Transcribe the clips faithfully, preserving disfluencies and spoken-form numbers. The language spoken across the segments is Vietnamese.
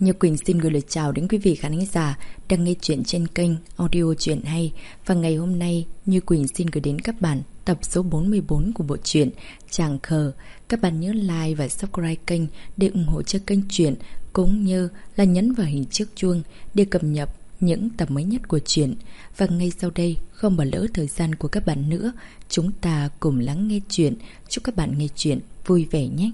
Như Quỳnh xin gửi lời chào đến quý vị khán giả đang nghe chuyện trên kênh audio Chuyện Hay. Và ngày hôm nay, Như Quỳnh xin gửi đến các bạn tập số bốn mươi bốn của bộ truyện Chàng Khờ. Các bạn nhớ like và subscribe kênh để ủng hộ cho kênh truyện, cũng như là nhấn vào hình chiếc chuông để cập nhật những tập mới nhất của truyện. Và ngay sau đây, không bỏ lỡ thời gian của các bạn nữa, chúng ta cùng lắng nghe truyện. Chúc các bạn nghe truyện vui vẻ nhé.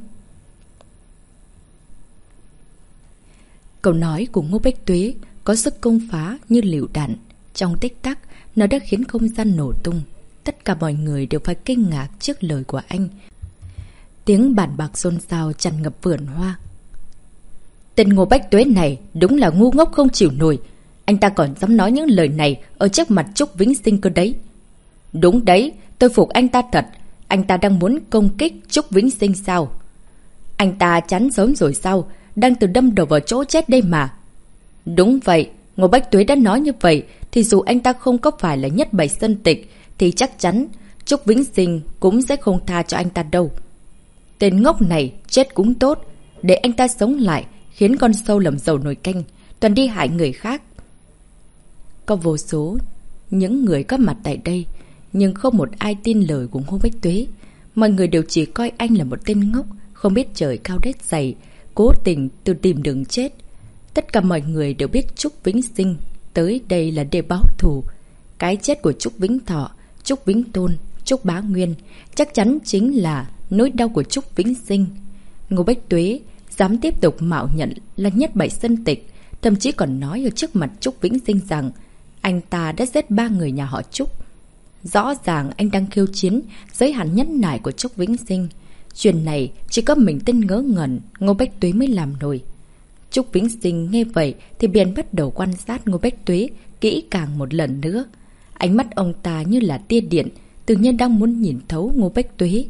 Câu nói của Ngô Bách Tuế có sức công phá như lựu đạn. Trong tích tắc, nó đã khiến không gian nổ tung. Tất cả mọi người đều phải kinh ngạc trước lời của anh. Tiếng bàn bạc xôn xao tràn ngập vườn hoa. Tên Ngô Bách Tuế này đúng là ngu ngốc không chịu nổi. Anh ta còn dám nói những lời này ở trước mặt Trúc Vĩnh Sinh cơ đấy. Đúng đấy, tôi phục anh ta thật. Anh ta đang muốn công kích Trúc Vĩnh Sinh sao? Anh ta chán sớm rồi sao? Đang từ đâm đầu vào chỗ chết đây mà. Đúng vậy, Ngô Bách Tuế đã nói như vậy, thì dù anh ta không có phải là nhất bạch sơn tịch, thì chắc chắn Trúc Vĩnh Sinh cũng sẽ không tha cho anh ta đâu. Tên ngốc này chết cũng tốt, để anh ta sống lại, khiến con sâu làm dầu nồi canh, toàn đi hại người khác. Có vô số những người có mặt tại đây, nhưng không một ai tin lời của Ngô Bách Tuế. Mọi người đều chỉ coi anh là một tên ngốc, không biết trời cao đất dày, cố tình tự tìm đường chết. Tất cả mọi người đều biết Trúc Vĩnh Sinh tới đây là để báo thù. Cái chết của Trúc Vĩnh Thọ, Trúc Vĩnh Tôn, Trúc Bá Nguyên chắc chắn chính là nỗi đau của Trúc Vĩnh Sinh. Ngô Bách Tuế dám tiếp tục mạo nhận là nhất bạch sơn tịch, thậm chí còn nói ở trước mặt Trúc Vĩnh Sinh rằng anh ta đã giết ba người nhà họ Trúc. Rõ ràng anh đang khiêu chiến giới hạn nhẫn nại của Trúc Vĩnh Sinh. Chuyện này chỉ có mình tên ngớ ngẩn Ngô Bách Tuế mới làm nổi. Trúc Vĩnh Sinh nghe vậy thì便bắt đầu quan sát Ngô Bách Tuế kỹ càng một lần nữa. Ánh mắt ông ta như là tia điện, tự nhiên đang muốn nhìn thấu Ngô Bách Tuế.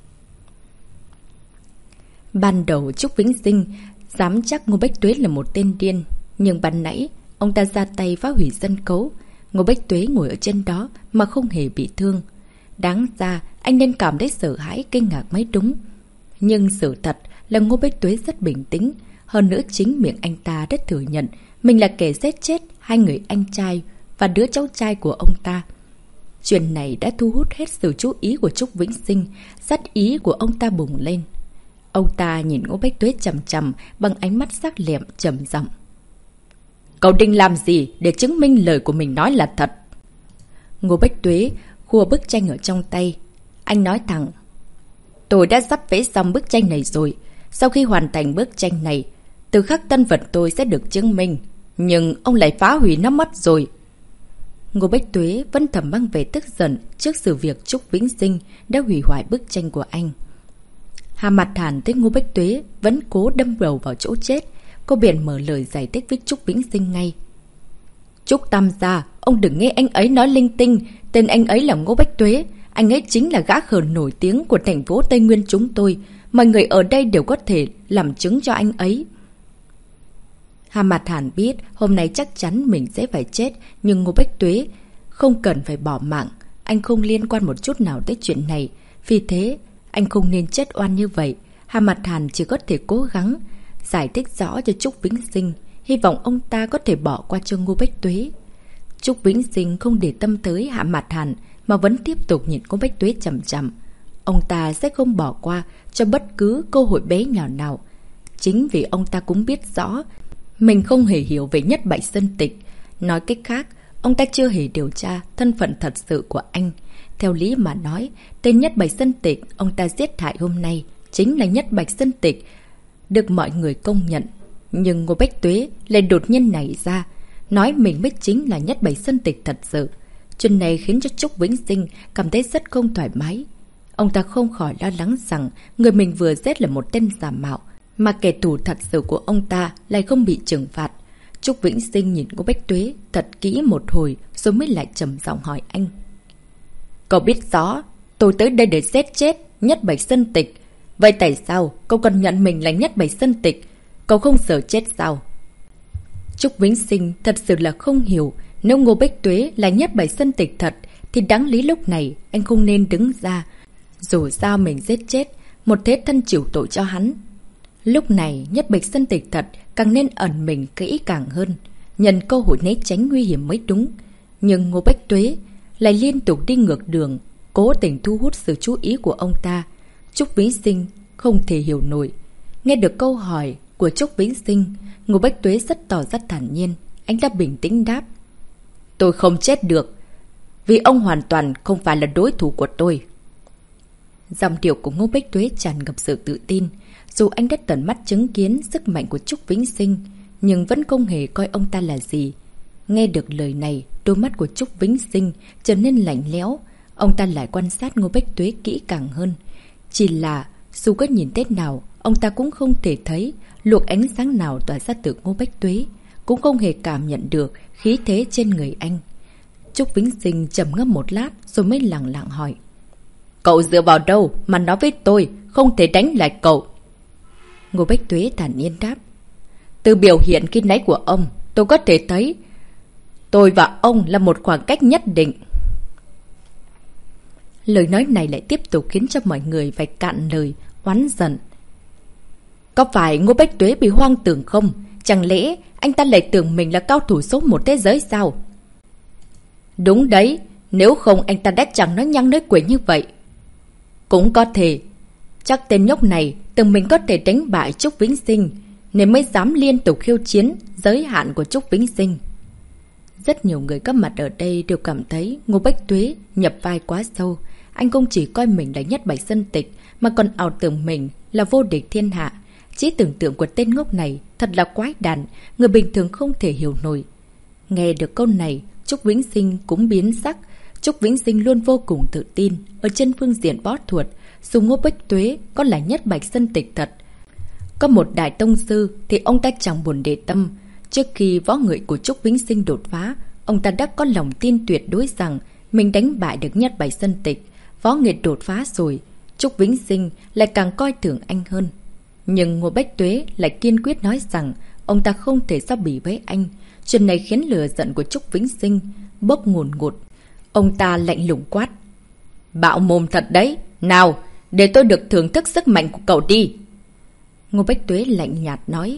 Ban đầu Trúc Vĩnh Sinh dám chắc Ngô Bách Tuế là một tên điên, nhưng ban nãy ông ta ra tay phá hủy sân khấu. Ngô Bách Tuế ngồi ở trên đó mà không hề bị thương. Đáng ra anh nên cảm thấy sợ hãi, kinh ngạc mới đúng. Nhưng sự thật là Ngô Bách Tuế rất bình tĩnh. Hơn nữa chính miệng anh ta đã thừa nhận mình là kẻ giết chết hai người anh trai và đứa cháu trai của ông ta. Chuyện này đã thu hút hết sự chú ý của Trúc Vĩnh Sinh. Sát ý của ông ta bùng lên. Ông ta nhìn Ngô Bách Tuế chằm chằm bằng ánh mắt sắc lẹm trầm giọng. Cậu định làm gì để chứng minh lời của mình nói là thật? Ngô Bách Tuế khua bức tranh ở trong tay. Anh nói thẳng. Tôi đã sắp vẽ xong bức tranh này rồi. Sau khi hoàn thành bức tranh này, từ khắc tân vật tôi sẽ được chứng minh. Nhưng ông lại phá hủy nó mất rồi. Ngô Bách Tuế vẫn thầm mang về tức giận trước sự việc Trúc Vĩnh Sinh đã hủy hoại bức tranh của anh. Hà Mặt Hàn thấy Ngô Bách Tuế vẫn cố đâm đầu vào chỗ chết. Cô biển mở lời giải thích với Trúc Vĩnh Sinh ngay. Trúc Tam gia, ông đừng nghe anh ấy nói linh tinh. Tên anh ấy là Ngô Bách Tuế. Anh ấy chính là gã khờ nổi tiếng của thành phố Tây Nguyên chúng tôi. Mọi người ở đây đều có thể làm chứng cho anh ấy. Hà Mạt Hàn biết hôm nay chắc chắn mình sẽ phải chết, nhưng Ngô Bách Tuế không cần phải bỏ mạng. Anh không liên quan một chút nào tới chuyện này. Vì thế, anh không nên chết oan như vậy. Hà Mạt Hàn chỉ có thể cố gắng giải thích rõ cho Trúc Vĩnh Sinh, hy vọng ông ta có thể bỏ qua cho Ngô Bách Tuế. Trúc Vĩnh Sinh không để tâm tới Hạ Mạt Hàn mà vẫn tiếp tục nhìn Ngô Bách Tuế chằm chằm. Ông ta sẽ không bỏ qua cho bất cứ cơ hội bé nhỏ nào. Chính vì ông ta cũng biết rõ mình không hề hiểu về nhất bạch sơn tịch. Nói cách khác, ông ta chưa hề điều tra thân phận thật sự của anh. Theo lý mà nói, tên nhất bạch sơn tịch ông ta giết hại hôm nay chính là nhất bạch sơn tịch, được mọi người công nhận. Nhưng Ngô Bách Tuế lại đột nhiên nảy ra, nói mình mới chính là nhất bạch sơn tịch thật sự. Chuyện này khiến cho Trúc Vĩnh Sinh cảm thấy rất không thoải mái. Ông ta không khỏi lo lắng rằng người mình vừa giết là một tên giả mạo, mà kẻ thù thật sự của ông ta lại không bị trừng phạt. Trúc Vĩnh Sinh nhìn Ngô Bách Tuế thật kỹ một hồi rồi mới lại trầm giọng hỏi anh. Cậu biết rõ tôi tới đây để giết chết nhất bạch sơn tịch. Vậy tại sao cậu còn nhận mình là nhất bạch sơn tịch? Cậu không sợ chết sao? Trúc Vĩnh Sinh thật sự là không hiểu. Nếu Ngô Bách Tuế là nhất bạch sơn tịch thật thì đáng lý lúc này anh không nên đứng ra. Dù sao mình giết chết một thế thân chịu tội cho hắn. Lúc này, Nhất Bạch Sơn Tịch thật càng nên ẩn mình kỹ càng hơn, nhân cơ hội né tránh nguy hiểm mới đúng. Nhưng Ngô Bách Tuế lại liên tục đi ngược đường, cố tình thu hút sự chú ý của ông ta. Trúc Vĩnh Sinh không thể hiểu nổi. Nghe được câu hỏi của Trúc Vĩnh Sinh, Ngô Bách Tuế rất tỏ ra thản nhiên. Anh ta bình tĩnh đáp: tôi không chết được, vì ông hoàn toàn không phải là đối thủ của tôi. Giọng điệu của Ngô Bách Tuế tràn ngập sự tự tin. Dù anh đã tận mắt chứng kiến sức mạnh của Trúc Vĩnh Sinh, nhưng vẫn không hề coi ông ta là gì. Nghe được lời này, đôi mắt của Trúc Vĩnh Sinh trở nên lạnh lẽo. Ông ta lại quan sát Ngô Bách Tuế kỹ càng hơn. Chỉ là, dù có nhìn thế nào, ông ta cũng không thể thấy luồng ánh sáng nào tỏa ra từ Ngô Bách Tuế, cũng không hề cảm nhận được khí thế trên người anh. Trúc Vĩnh Sinh trầm ngâm một lát rồi mới lặng lặng hỏi: cậu dựa vào đâu mà nói với tôi không thể đánh lại cậu? Ngô Bách Tuế thản nhiên đáp: từ biểu hiện khi nãy của ông, tôi có thể thấy tôi và ông là một khoảng cách nhất định. Lời nói này lại tiếp tục khiến cho mọi người phải cạn lời, oán giận. Có phải Ngô Bách Tuế bị hoang tưởng không? Chẳng lẽ anh ta lại tưởng mình là cao thủ số một thế giới sao? Đúng đấy, nếu không anh ta đã chẳng nói nhăng nói quỷ như vậy. Cũng có thể, chắc tên nhóc này tưởng mình có thể đánh bại Trúc Vĩnh Sinh, nên mới dám liên tục khiêu chiến giới hạn của Trúc Vĩnh Sinh. Rất nhiều người có mặt ở đây đều cảm thấy Ngô Bách Tuế nhập vai quá sâu. Anh không chỉ coi mình là Nhất Bạch Sơn Tịch, mà còn ảo tưởng mình là vô địch thiên hạ. Trí tưởng tượng của tên ngốc này thật là quái đản, người bình thường không thể hiểu nổi. Nghe được câu này, Trúc Vĩnh Sinh cũng biến sắc. Trúc Vĩnh Sinh luôn vô cùng tự tin ở trên phương diện võ thuật. Dù Ngô Bách Tuế có là Nhất Bạch Sơn Tịch thật, có một đại tông sư thì ông ta chẳng buồn để tâm. Trước khi võ nghệ của Trúc Vĩnh Sinh đột phá, ông ta đã có lòng tin tuyệt đối rằng mình đánh bại được Nhất Bạch Sơn Tịch. Võ nghệ đột phá rồi, Trúc Vĩnh Sinh lại càng coi thường anh hơn. Nhưng Ngô Bách Tuế lại kiên quyết nói rằng ông ta không thể so bì với anh. Chuyện này khiến lửa giận của Trúc Vĩnh Sinh bốc ngùn ngụt. Ông ta lạnh lùng quát: bạo mồm thật đấy, nào, để tôi được thưởng thức sức mạnh của cậu đi. Ngô Bách Tuế lạnh nhạt nói: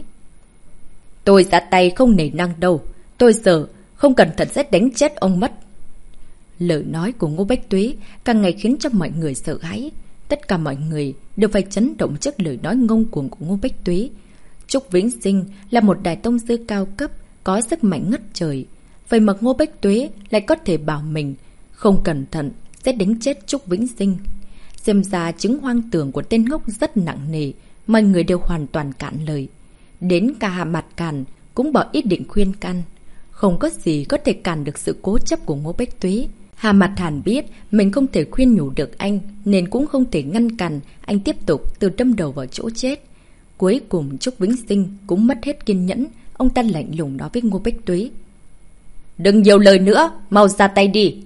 tôi ra tay không nể năng đâu, tôi sợ không cẩn thận sẽ đánh chết ông mất. Lời nói của Ngô Bách Tuế càng ngày khiến cho mọi người sợ hãi. Tất cả mọi người đều phải chấn động trước lời nói ngông cuồng của Ngô Bách Tuế. Trúc Vĩnh Sinh là một đại tông sư cao cấp, có sức mạnh ngất trời. Vậy mà Ngô Bách Tuế lại có thể bảo mình không cẩn thận sẽ đánh chết Trúc Vĩnh Sinh. Xem ra chứng hoang tưởng của tên ngốc rất nặng nề, mọi người đều hoàn toàn cạn lời. Đến cả Hạ Mặt Càn cũng bỏ ý định khuyên can. Không có gì có thể cản được sự cố chấp của Ngô Bách Tuế. Hà Mặt Hàn biết mình không thể khuyên nhủ được anh, nên cũng không thể ngăn cản anh tiếp tục từ đâm đầu vào chỗ chết. Cuối cùng Trúc Vĩnh Sinh cũng mất hết kiên nhẫn. Ông ta lạnh lùng nói với Ngô Bách Tuế: đừng nhiều lời nữa, mau ra tay đi.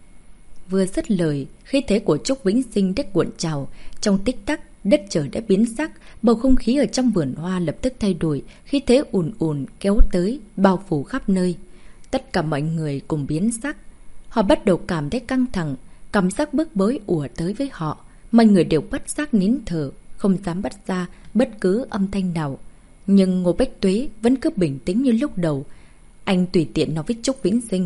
Vừa dứt lời, khí thế của Trúc Vĩnh Sinh đã cuộn trào. Trong tích tắc, đất trời đã biến sắc, bầu không khí ở trong vườn hoa lập tức thay đổi, khí thế ùn ùn kéo tới, bao phủ khắp nơi. Tất cả mọi người cùng biến sắc. Họ bắt đầu cảm thấy căng thẳng, cảm giác bức bối ùa tới với họ. Mọi người đều bất giác nín thở, không dám bắt ra bất cứ âm thanh nào. Nhưng Ngô Bách Tuế vẫn cứ bình tĩnh như lúc đầu. Anh tùy tiện nói với Trúc Vĩnh Sinh: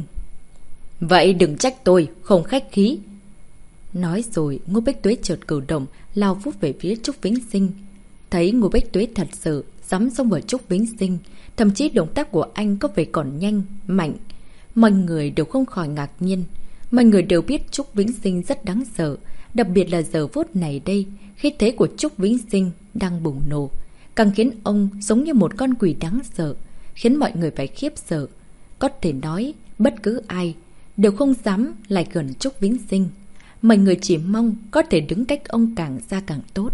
vậy đừng trách tôi không khách khí. Nói rồi Ngô Bách Tuế chợt cử động, lao vút về phía Trúc Vĩnh Sinh. Thấy Ngô Bách Tuế thật sự dám xông vào Trúc Vĩnh Sinh, thậm chí động tác của anh có vẻ còn nhanh, mạnh. Mọi người đều không khỏi ngạc nhiên. Mọi người đều biết Trúc Vĩnh Sinh rất đáng sợ, đặc biệt là giờ phút này đây, khí thế của Trúc Vĩnh Sinh đang bùng nổ, càng khiến ông giống như một con quỷ đáng sợ, khiến mọi người phải khiếp sợ. Có thể nói, bất cứ ai đều không dám lại gần Trúc Vĩnh Sinh. Mọi người chỉ mong có thể đứng cách ông càng xa càng tốt.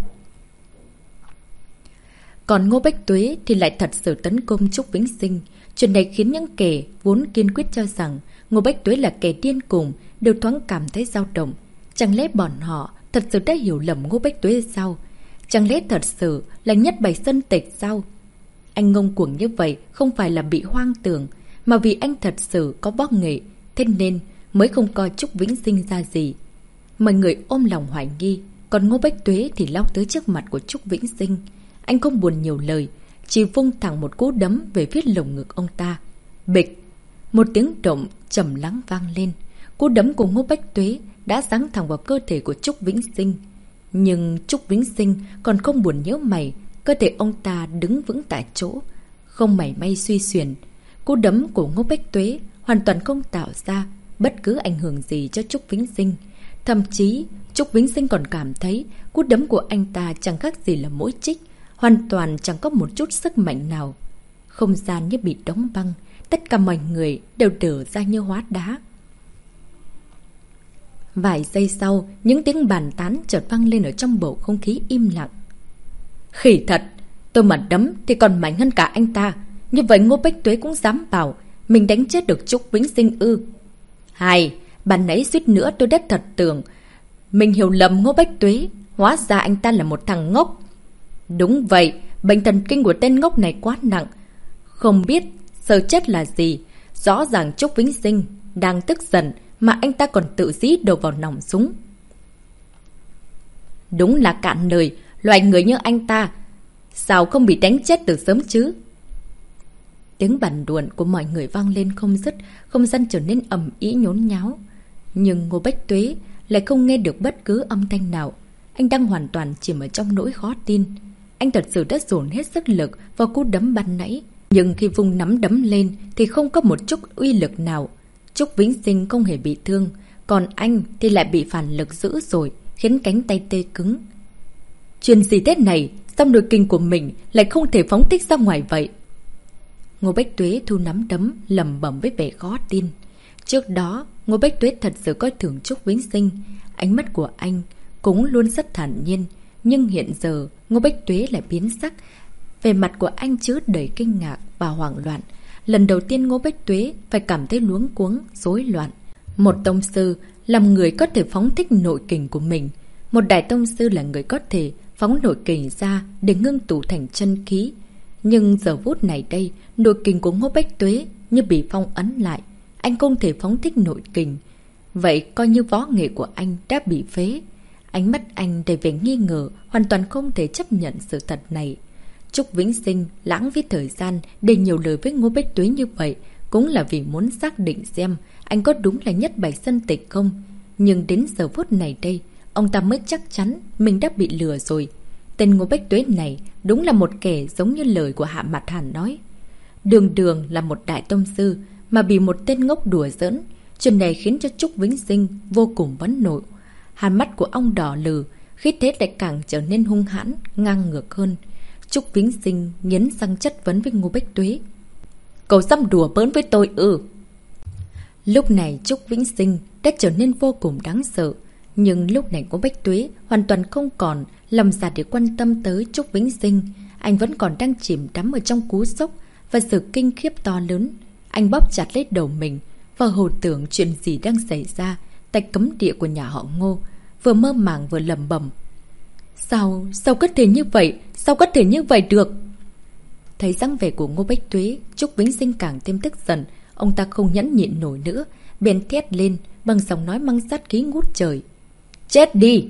Còn Ngô Bách Tuế thì lại thật sự tấn công Trúc Vĩnh Sinh. Chuyện này khiến những kẻ vốn kiên quyết cho rằng Ngô Bách Tuế là kẻ điên cuồng đều thoáng cảm thấy dao động. Chẳng lẽ bọn họ thật sự đã hiểu lầm Ngô Bách Tuế sao? Chẳng lẽ thật sự là Nhất Bạch Sơn Tịch sao? Anh ngông cuồng như vậy không phải là bị hoang tưởng, mà vì anh thật sự có võ nghệ, thế nên mới không coi Trúc Vĩnh Sinh ra gì. Mọi người ôm lòng hoài nghi, còn Ngô Bách Tuế thì lao tới trước mặt của Trúc Vĩnh Sinh. Anh không buồn nhiều lời, chỉ vung thẳng một cú đấm về phía lồng ngực ông ta. Bịch! Một tiếng động trầm lắng vang lên. Cú đấm của Ngô Bách Tuế đã giáng thẳng vào cơ thể của Trúc Vĩnh Sinh. Nhưng Trúc Vĩnh Sinh còn không buồn nhíu mày, cơ thể ông ta đứng vững tại chỗ, không mảy may suy xuyển. Cú đấm của Ngô Bách Tuế hoàn toàn không tạo ra bất cứ ảnh hưởng gì cho Trúc Vĩnh Sinh. Thậm chí, Trúc Vĩnh Sinh còn cảm thấy cú đấm của anh ta chẳng khác gì là mũi chích, hoàn toàn chẳng có một chút sức mạnh nào. Không gian như bị đóng băng, tất cả mọi người đều đờ ra như hóa đá. Vài giây sau, những tiếng bàn tán chợt vang lên ở trong bầu không khí im lặng. Khỉ thật, tôi mà đấm thì còn mạnh hơn cả anh ta. Như vậy Ngô Bách Tuế cũng dám bảo mình đánh chết được Trúc Vĩnh Sinh ư? Hay, bạn nãy suýt nữa tôi đã thật tưởng mình hiểu lầm Ngô Bách Tuế, hóa ra anh ta là một thằng ngốc. Đúng vậy, bệnh thần kinh của tên ngốc này quá nặng, không biết sợ chết là gì. Rõ ràng Trúc Vĩnh Sinh đang tức giận mà anh ta còn tự dí đầu vào nòng súng. Đúng là cạn lời, loại người như anh ta sao không bị đánh chết từ sớm chứ? Tiếng bàn đuổi của mọi người vang lên không dứt, không gian trở nên ầm ĩ nhốn nháo. Nhưng Ngô Bách Tuế lại không nghe được bất cứ âm thanh nào. Anh đang hoàn toàn chìm ở trong nỗi khó tin. Anh thật sự đã dồn hết sức lực vào cú đấm ban nãy, nhưng khi vùng nắm đấm lên thì không có một chút uy lực nào. Trúc Vĩnh Sinh không hề bị thương, còn anh thì lại bị phản lực dữ rồi, khiến cánh tay tê cứng. Chuyện gì thế này, sao nội kinh của mình lại không thể phóng thích ra ngoài vậy? Ngô Bách Tuế thu nắm đấm, lẩm bẩm với vẻ khó tin. Trước đó, Ngô Bách Tuế thật sự coi thường Trúc Vĩnh Sinh. Ánh mắt của anh cũng luôn rất thản nhiên. Nhưng hiện giờ, Ngô Bách Tuế lại biến sắc. Về mặt của anh chứa đầy kinh ngạc và hoảng loạn. Lần đầu tiên Ngô Bách Tuế phải cảm thấy luống cuống, rối loạn. Một tông sư làm người có thể phóng thích nội kình của mình. Một đại tông sư là người có thể phóng nội kình ra để ngưng tụ thành chân khí. Nhưng giờ phút này đây, nội kình của Ngô Bách Tuế như bị phong ấn lại. Anh không thể phóng thích nội kình. Vậy coi như võ nghệ của anh đã bị phế. Ánh mắt anh đầy vẻ nghi ngờ, hoàn toàn không thể chấp nhận sự thật này. Trúc Vĩnh Sinh lãng phí thời gian để nhiều lời với Ngô Bách Tuế như vậy, cũng là vì muốn xác định xem anh có đúng là nhất bạch sân tịch không. Nhưng đến giờ phút này đây, ông ta mới chắc chắn mình đã bị lừa rồi. Tên Ngô Bách Tuế này đúng là một kẻ giống như lời của Hạ Mạt Hàn nói. Đường đường là một đại tông sư mà bị một tên ngốc đùa giỡn. Chuyện này khiến cho Trúc Vĩnh Sinh vô cùng phẫn nộ. Hàn mắt của ông đỏ lừ, khí thế lại càng trở nên hung hãn, ngang ngược hơn. Trúc Vĩnh Sinh nghiến răng chất vấn với Ngô Bách Tuế. Cậu dám đùa bỡn với tôi ư? Lúc này Trúc Vĩnh Sinh đã trở nên vô cùng đáng sợ. Nhưng lúc này Ngô Bách Tuế hoàn toàn không còn lòng dạ để quan tâm tới Trúc Vĩnh Sinh. Anh vẫn còn đang chìm đắm ở trong cú sốc và sự kinh khiếp to lớn. Anh bóp chặt lấy đầu mình và hồ tưởng chuyện gì đang xảy ra tại cấm địa của nhà họ Ngô, vừa mơ màng vừa lẩm bẩm. Sao, sao có thể như vậy? Sao có thể như vậy được? Thấy dáng vẻ của Ngô Bách Tuế, Trúc Vĩnh Sinh càng thêm tức giận. Ông ta không nhẫn nhịn nổi nữa, bèn thét lên bằng giọng nói mang sát khí ngút trời. Chết đi!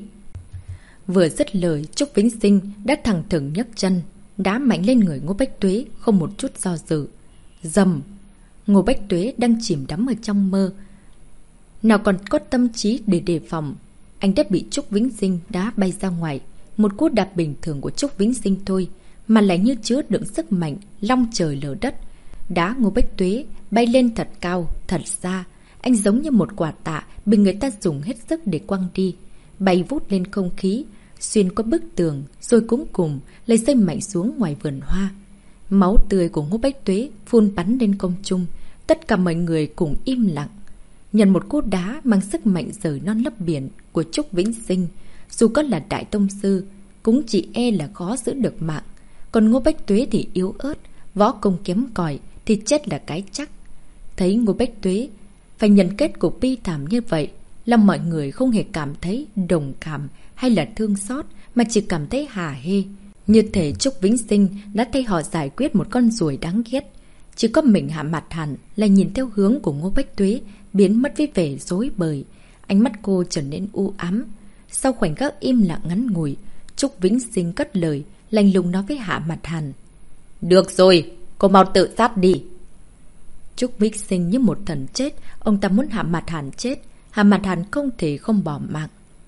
Vừa dứt lời, Trúc Vĩnh Sinh đã thẳng thừng nhấc chân, đá mạnh lên người Ngô Bách Tuế không một chút do dự. Dầm! Ngô Bách Tuế đang chìm đắm ở trong mơ, nào còn có tâm trí để đề phòng. Anh đã bị Trúc Vĩnh Sinh đá bay ra ngoài. Một cú đạp bình thường của Trúc Vĩnh Sinh thôi mà lại như chứa đựng sức mạnh long trời lở đất. Đá Ngô Bách Tuế bay lên thật cao, thật xa. Anh giống như một quả tạ bị người ta dùng hết sức để quăng đi, bay vút lên không khí, xuyên qua bức tường, rồi cuối cùng lấy rơi mạnh xuống ngoài vườn hoa. Máu tươi của Ngô Bách Tuế phun bắn lên không trung. Tất cả mọi người cùng im lặng. Nhận một cú đá mang sức mạnh rời non lấp biển của Trúc Vĩnh Sinh, dù có là đại tông sư cũng chỉ e là khó giữ được mạng. Còn Ngô Bách Tuế thì yếu ớt, võ công kém cỏi thì chết là cái chắc. Thấy Ngô Bách Tuế phải nhận kết cục bi thảm như vậy, làm mọi người không hề cảm thấy đồng cảm hay là thương xót, mà chỉ cảm thấy hả hê. Như thể Trúc Vĩnh Sinh đã thay họ giải quyết một con ruồi đáng ghét. Chỉ có mình Hạ Mạt Hàn là nhìn theo hướng của Ngô Bách Tuế, biến mất với vẻ rối bời. Ánh mắt cô trở nên u ám. Sau khoảnh khắc im lặng ngắn ngủi, Trúc Vĩnh Sinh cất lời, lạnh lùng nói với Hạ Mặt Hàn. Được rồi, cô mau tự sát đi. Trúc Vĩnh Sinh như một thần chết, ông ta muốn Hạ Mặt Hàn chết. Hạ Mặt Hàn không thể không bỏ mạng.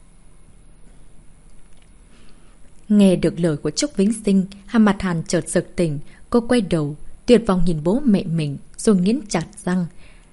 Nghe được lời của Trúc Vĩnh Sinh, Hạ Mặt Hàn chợt sực tỉnh. Cô quay đầu, tuyệt vọng nhìn bố mẹ mình, rồi nghiến chặt răng.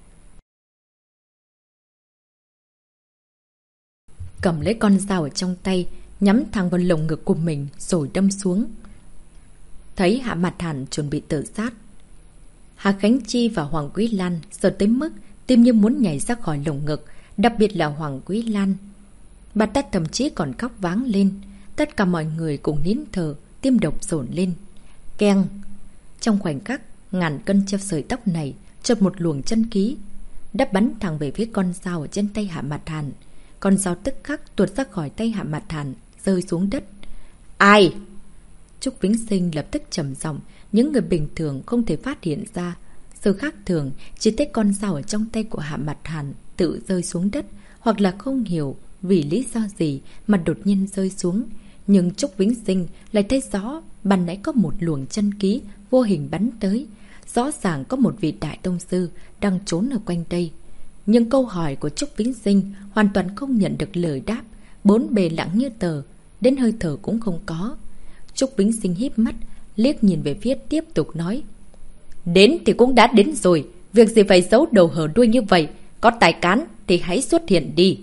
Cầm lấy con dao ở trong tay, nhắm thẳng vào lồng ngực của mình, rồi đâm xuống. Thấy Hạ Mặt Hàn chuẩn bị tự sát, Hạ Khánh Chi và Hoàng Quý Lan sợ tới mức tim như muốn nhảy ra khỏi lồng ngực, đặc biệt là Hoàng Quý Lan. Bà ta thậm chí còn khóc váng lên. Tất cả mọi người cùng nín thở, tim đập dồn lên. Keng! Trong khoảnh khắc, ngàn cân treo sợi tóc này, chợt một luồng chân khí đã bắn thẳng về phía con dao ở trên tay Hạ Mặt Hàn. Con dao tức khắc tuột ra khỏi tay Hạ Mặt Hàn, rơi xuống đất. Ai? Trúc Vĩnh Sinh lập tức trầm giọng. Những người bình thường không thể phát hiện ra sự khác thường, chỉ thấy con dao ở trong tay của Hạ Mặt Hàn tự rơi xuống đất, hoặc là không hiểu vì lý do gì mà đột nhiên rơi xuống. Nhưng Trúc Vĩnh Sinh lại thấy rõ ban nãy có một luồng chân khí vô hình bắn tới. Rõ ràng có một vị đại tông sư đang trốn ở quanh đây. Nhưng câu hỏi của Trúc Vĩnh Sinh hoàn toàn không nhận được lời đáp. Bốn bề lặng như tờ, đến hơi thở cũng không có. Trúc Vĩnh Sinh híp mắt, liếc nhìn về phía, tiếp tục nói. Đến thì cũng đã đến rồi, việc gì phải giấu đầu hở đuôi như vậy. Có tài cán thì hãy xuất hiện đi.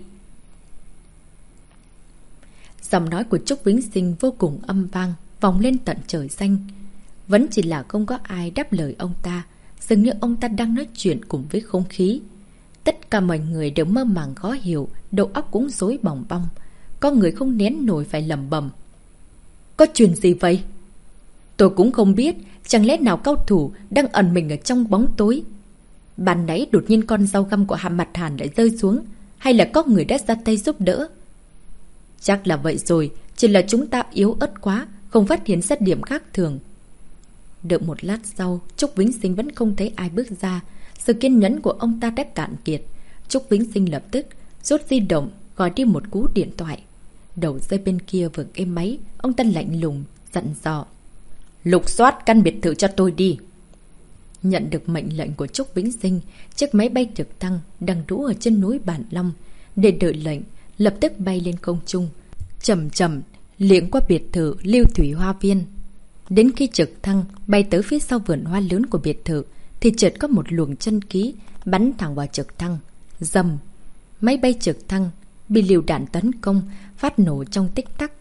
Giọng nói của Trúc Vĩnh Sinh vô cùng âm vang, vòng lên tận trời xanh. Vẫn chỉ là không có ai đáp lời ông ta, dường như ông ta đang nói chuyện cùng với không khí. Tất cả mọi người đều mơ màng khó hiểu, đầu óc cũng rối bòng bong. Có người không nén nổi phải lẩm bẩm. Có chuyện gì vậy? Tôi cũng không biết, chẳng lẽ nào cao thủ đang ẩn mình ở trong bóng tối. Ban nãy đột nhiên con dao găm của Hạ Mặt Hàn lại rơi xuống, hay là có người đã ra tay giúp đỡ? Chắc là vậy rồi, chỉ là chúng ta yếu ớt quá, không phát hiện ra điểm khác thường. Đợi một lát sau, Trúc Vĩnh Sinh vẫn không thấy ai bước ra. Sự kiên nhẫn của ông ta đã cạn kiệt. Trúc Vĩnh Sinh lập tức rút di động, gọi đi một cú điện thoại. Đầu dây bên kia vừa êm máy, ông ta lạnh lùng, dặn dò. Lục soát căn biệt thự cho tôi đi. Nhận được mệnh lệnh của Trúc Vĩnh Sinh, chiếc máy bay trực thăng đang đỗ ở trên núi Bản Long. Để đợi lệnh, lập tức bay lên không trung, chậm chậm liệng qua biệt thự Lưu Thủy Hoa Viên. Đến khi trực thăng bay tới phía sau vườn hoa lớn của biệt thự, thì chợt có một luồng chân khí bắn thẳng vào trực thăng. Rầm! Máy bay trực thăng bị lựu đạn tấn công, phát nổ trong tích tắc.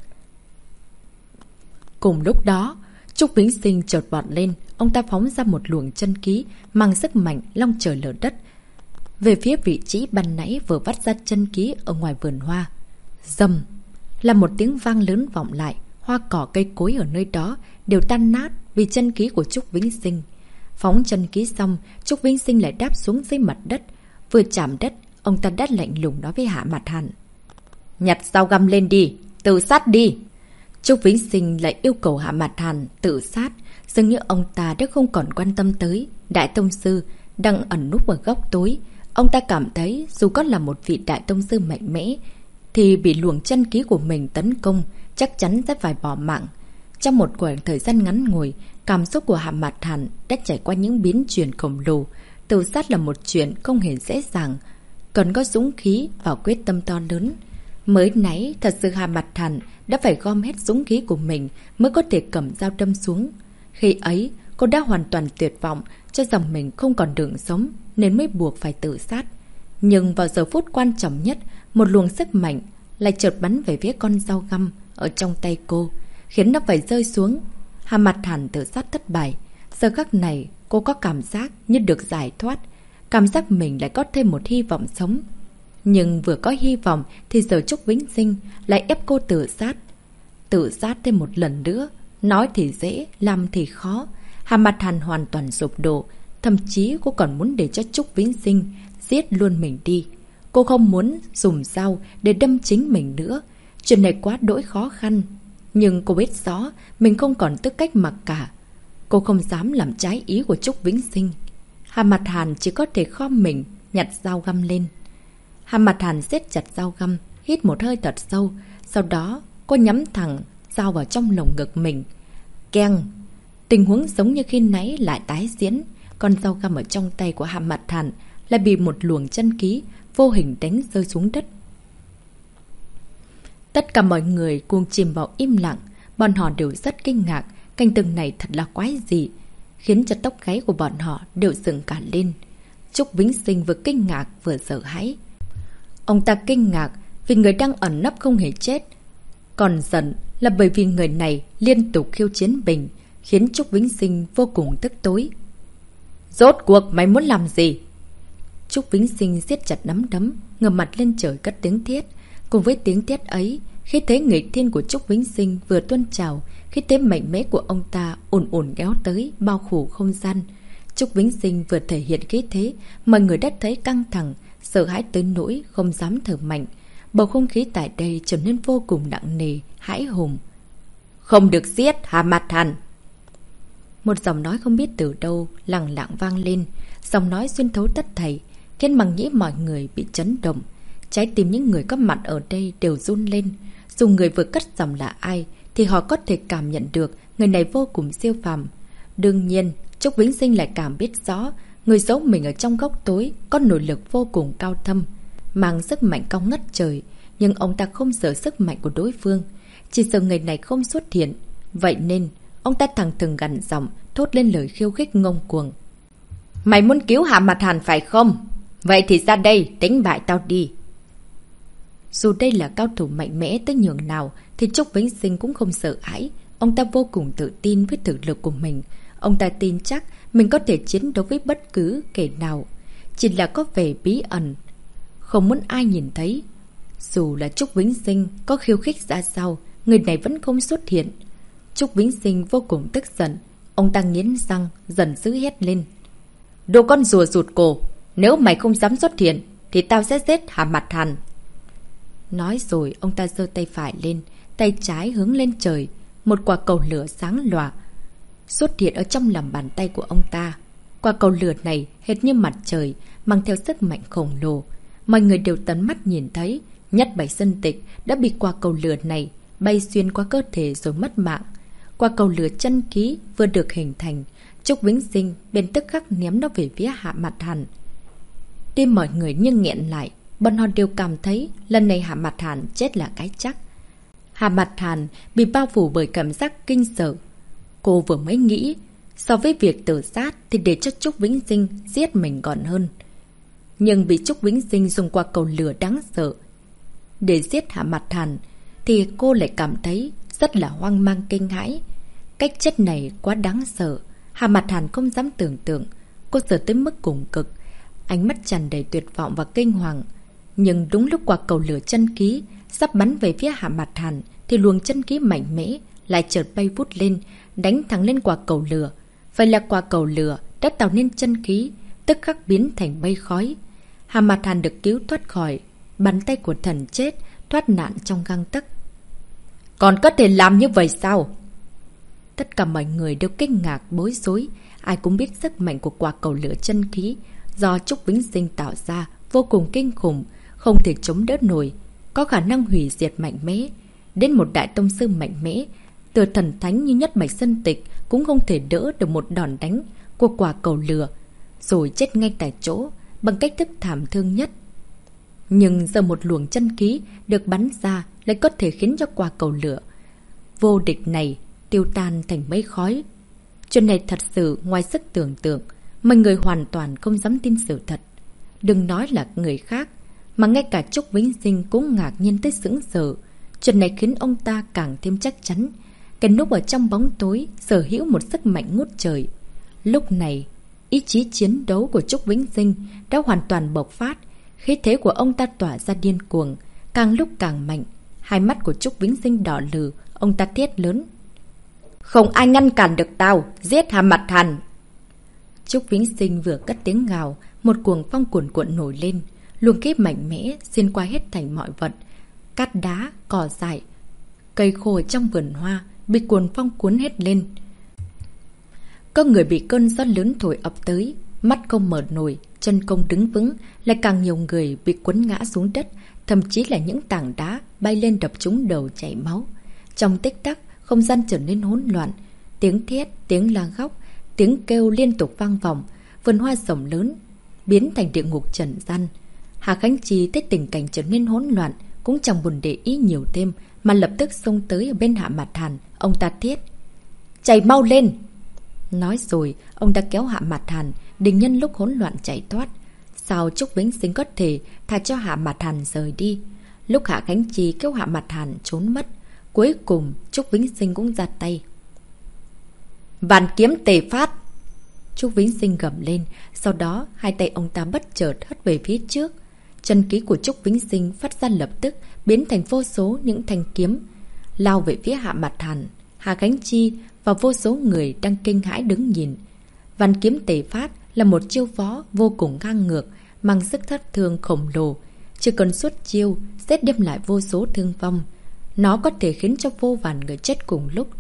Cùng lúc đó, Trúc Vĩnh Sinh chợt vọt lên, ông ta phóng ra một luồng chân khí mang sức mạnh long trời lở đất về phía vị trí ban nãy vừa vắt ra chân khí ở ngoài vườn hoa. Rầm! Là một tiếng vang lớn vọng lại, hoa cỏ cây cối ở nơi đó đều tan nát vì chân khí của Trúc Vĩnh Sinh. Phóng chân khí xong, Trúc Vĩnh Sinh lại đáp xuống dưới mặt đất. Vừa chạm đất, ông ta đã lạnh lùng nói với Hạ Mặt Hàn. Nhặt dao găm lên đi, tự sát đi. Trúc Vĩnh Sinh lại yêu cầu Hạ Mặt Hàn tự sát, dường như ông ta đã không còn quan tâm tới Đại Tông Sư đang ẩn núp ở góc tối. Ông ta cảm thấy dù có là một vị Đại Tông Sư mạnh mẽ, thì bị luồng chân khí của mình tấn công, chắc chắn sẽ phải bỏ mạng. Trong một khoảng thời gian ngắn ngủi, cảm xúc của Hạ Mặt Hàn đã trải qua những biến chuyển khổng lồ. Tự sát là một chuyện không hề dễ dàng, cần có dũng khí và quyết tâm to lớn. Mới nãy, thật sự Hạ Mặt Hàn đã phải gom hết dũng khí của mình mới có thể cầm dao đâm xuống. Khi ấy, cô đã hoàn toàn tuyệt vọng, cho rằng mình không còn đường sống, nên mới buộc phải tự sát. Nhưng vào giờ phút quan trọng nhất, một luồng sức mạnh lại chợt bắn về phía con dao găm ở trong tay cô, khiến nó phải rơi xuống. Hạ Mặt Hàn tự sát thất bại. Giờ khắc này, cô có cảm giác như được giải thoát, cảm giác mình lại có thêm một hy vọng sống. Nhưng vừa có hy vọng thì giờ Trúc Vĩnh Sinh lại ép cô tự sát. Tự sát thêm một lần nữa, nói thì dễ, làm thì khó. Hạ Mặt Hàn hoàn toàn sụp đổ, thậm chí cô còn muốn để cho Trúc Vĩnh Sinh giết luôn mình đi. Cô không muốn dùng dao để đâm chính mình nữa. Chuyện này quá đỗi khó khăn. Nhưng cô biết rõ mình không còn tư cách mặc cả. Cô không dám làm trái ý của Trúc Vĩnh Sinh. Hạ Mặt Hàn chỉ có thể khom mình nhặt dao găm lên. Hạ Mặt Hàn siết chặt dao găm, hít một hơi thật sâu. Sau đó cô nhắm thẳng dao vào trong lồng ngực mình. Keng! Tình huống giống như khi nãy lại tái diễn. Con dao găm ở trong tay của Hạ Mạt Hàn lại bị một luồng chân khí vô hình đánh rơi xuống đất. Tất cả mọi người cuồng chìm vào im lặng. Bọn họ đều rất kinh ngạc. Cảnh tượng này thật là quái dị, khiến cho tóc gáy của bọn họ đều dựng cả lên. Trúc Vĩnh Sinh vừa kinh ngạc vừa sợ hãi. Ông ta kinh ngạc vì người đang ẩn nấp không hề chết, còn giận là bởi vì người này liên tục khiêu chiến mình, khiến Trúc Vĩnh Sinh vô cùng tức tối. Rốt cuộc mày muốn làm gì? Trúc Vĩnh Sinh siết chặt nắm đấm, ngửa mặt lên trời cất tiếng thiết. Cùng với tiếng thiết ấy, khi thế người thiên của Trúc Vĩnh Sinh vừa tuôn trào, khi thế mạnh mẽ của ông ta ồn ồn kéo tới, bao phủ không gian. Trúc Vĩnh Sinh vừa thể hiện khí thế, mọi người đã thấy căng thẳng, sợ hãi tới nỗi không dám thở mạnh. Bầu không khí tại đây trở nên vô cùng nặng nề, hãi hùng. Không được giết Hạ Mạt Hàn! Một giọng nói không biết từ đâu lẳng lặng vang lên, giọng nói xuyên thấu tất thảy, khiến màng nhĩ mọi người bị chấn động. Trái tim những người có mặt ở đây đều run lên. Dù người vừa cất giọng là ai, thì họ có thể cảm nhận được người này vô cùng siêu phàm. Đương nhiên, Trúc Vĩnh Sinh lại cảm biết rõ, người giấu mình ở trong góc tối có nội lực vô cùng cao thâm, mang sức mạnh cao ngất trời. Nhưng ông ta không sợ sức mạnh của đối phương, chỉ sợ người này không xuất hiện. Vậy nên, ông ta thẳng thừng gằn giọng, thốt lên lời khiêu khích ngông cuồng. Mày muốn cứu Hạ Mạt Hàn phải không? Vậy thì ra đây, đánh bại tao đi. Dù đây là cao thủ mạnh mẽ tới nhường nào, thì Trúc Vĩnh Sinh cũng không sợ hãi. Ông ta vô cùng tự tin với thực lực của mình. Ông ta tin chắc mình có thể chiến đấu với bất cứ kẻ nào. Chỉ là có vẻ bí ẩn, không muốn ai nhìn thấy. Dù là Trúc Vĩnh Sinh có khiêu khích ra sao, người này vẫn không xuất hiện. Trúc Vĩnh Sinh vô cùng tức giận. Ông ta nghiến răng, giận dữ hét lên. Đồ con rùa rụt cổ! Nếu mày không dám xuất hiện, thì tao sẽ giết Hạ Mạt Hàn! Nói rồi, ông ta giơ tay phải lên, tay trái hướng lên trời. Một quả cầu lửa sáng lòa xuất hiện ở trong lòng bàn tay của ông ta. Quả cầu lửa này hệt như mặt trời, mang theo sức mạnh khổng lồ. Mọi người đều tấn mắt nhìn thấy, Nhất Bạch Sơn Tịch đã bị quả cầu lửa này bay xuyên qua cơ thể rồi mất mạng. Quả cầu lửa chân khí vừa được hình thành, Trúc Vĩnh Sinh bên tức khắc ném nó về phía Hạ Mạt Hàn. Tim mọi người như nghẹn lại, bọn họ đều cảm thấy lần này Hạ Mạt Hàn chết là cái chắc. Hạ Mạt Hàn bị bao phủ bởi cảm giác kinh sợ. Cô vừa mới nghĩ, so với việc tự sát thì để cho Trúc Vĩnh Sinh giết mình còn hơn. Nhưng bị Trúc Vĩnh Sinh dùng qua cầu lửa đáng sợ để giết Hạ Mạt Hàn, thì cô lại cảm thấy rất là hoang mang kinh hãi. Cách chết này quá đáng sợ, Hạ Mạt Hàn không dám tưởng tượng. Cô sợ tới mức cùng cực, ánh mắt tràn đầy tuyệt vọng và kinh hoàng. Nhưng đúng lúc quả cầu lửa chân khí sắp bắn về phía Hạ Mạt Hàn, thì luồng chân khí mạnh mẽ lại chợt bay vút lên, đánh thẳng lên quả cầu lửa. Vậy là quả cầu lửa đã tạo nên chân khí, tức khắc biến thành mây khói. Hạ Mạt Hàn được cứu thoát khỏi bàn tay của thần chết, thoát nạn trong gang tấc. Còn có thể làm như vậy sao? Tất cả mọi người đều kinh ngạc, bối rối. Ai cũng biết sức mạnh của quả cầu lửa chân khí do Trúc Vĩnh Sinh tạo ra vô cùng kinh khủng, không thể chống đỡ nổi, có khả năng hủy diệt mạnh mẽ. Đến một đại tông sư mạnh mẽ, từ thần thánh như Nhất Bạch Sơn Tịch cũng không thể đỡ được một đòn đánh của quả cầu lửa, rồi chết ngay tại chỗ bằng cách thức thảm thương nhất. Nhưng giờ một luồng chân khí được bắn ra lại có thể khiến cho quả cầu lửa vô địch này tiêu tan thành mây khói. Chuyện này thật sự ngoài sức tưởng tượng, mọi người hoàn toàn không dám tin sự thật. Đừng nói là người khác, mà ngay cả Trúc Vĩnh Sinh cũng ngạc nhiên tới sững sờ. Chuyện này khiến ông ta càng thêm chắc chắn, cái núp ở trong bóng tối sở hữu một sức mạnh ngút trời. Lúc này, ý chí chiến đấu của Trúc Vĩnh Sinh đã hoàn toàn bộc phát, khí thế của ông ta tỏa ra điên cuồng, càng lúc càng mạnh. Hai mắt của Trúc Vĩnh Sinh đỏ lừ, ông ta thét lớn. Không ai ngăn cản được tao, giết Hạ Mạt Hàn! Trúc Vĩnh Sinh vừa cất tiếng gào, một cuồng phong cuồn cuộn nổi lên, luồng khí mạnh mẽ xuyên qua hết thảy mọi vật. Cát đá, cỏ dại, cây khô trong vườn hoa bị cuồng phong cuốn hết lên. Có người bị cơn gió lớn thổi ập tới, mắt không mở nổi, chân không đứng vững, lại càng nhiều người bị cuốn ngã xuống đất, thậm chí là những tảng đá bay lên đập trúng đầu chảy máu. Trong tích tắc, không gian trở nên hỗn loạn, Tiếng thét, tiếng la khóc, tiếng kêu liên tục vang vọng. Vườn hoa rộng lớn biến thành địa ngục trần gian. Hà Khánh Chi thấy tình cảnh trở nên hỗn loạn, cũng chẳng buồn để ý nhiều thêm, mà lập tức xông tới ở bên Hạ Mạt Hàn. Ông ta thét: chạy mau lên! Nói rồi, ông ta kéo Hạ Mạt Hàn, định nhân lúc hỗn loạn chạy thoát. Sao Trúc Vĩnh Sinh có thể thả cho Hạ Mạt Hàn rời đi? Lúc Hạ Khánh Chi kéo Hạ Mạt Hàn trốn mất, cuối cùng Trúc Vĩnh Sinh cũng ra tay. Vạn kiếm tề phát! Trúc Vĩnh Sinh gầm lên, sau đó hai tay ông ta bất chợt hất về phía trước. Chân khí của Trúc Vĩnh Sinh phát ra lập tức biến thành vô số những thanh kiếm, lao về phía Hạ Mạt Hàn. Hà Khánh Chi và vô số người đang kinh hãi đứng nhìn. Vạn kiếm tề phát là một chiêu võ vô cùng ngang ngược, mang sức sát thương khổng lồ. Chỉ cần xuất chiêu sẽ đem lại vô số thương vong. Nó có thể khiến cho vô vàn người chết cùng lúc.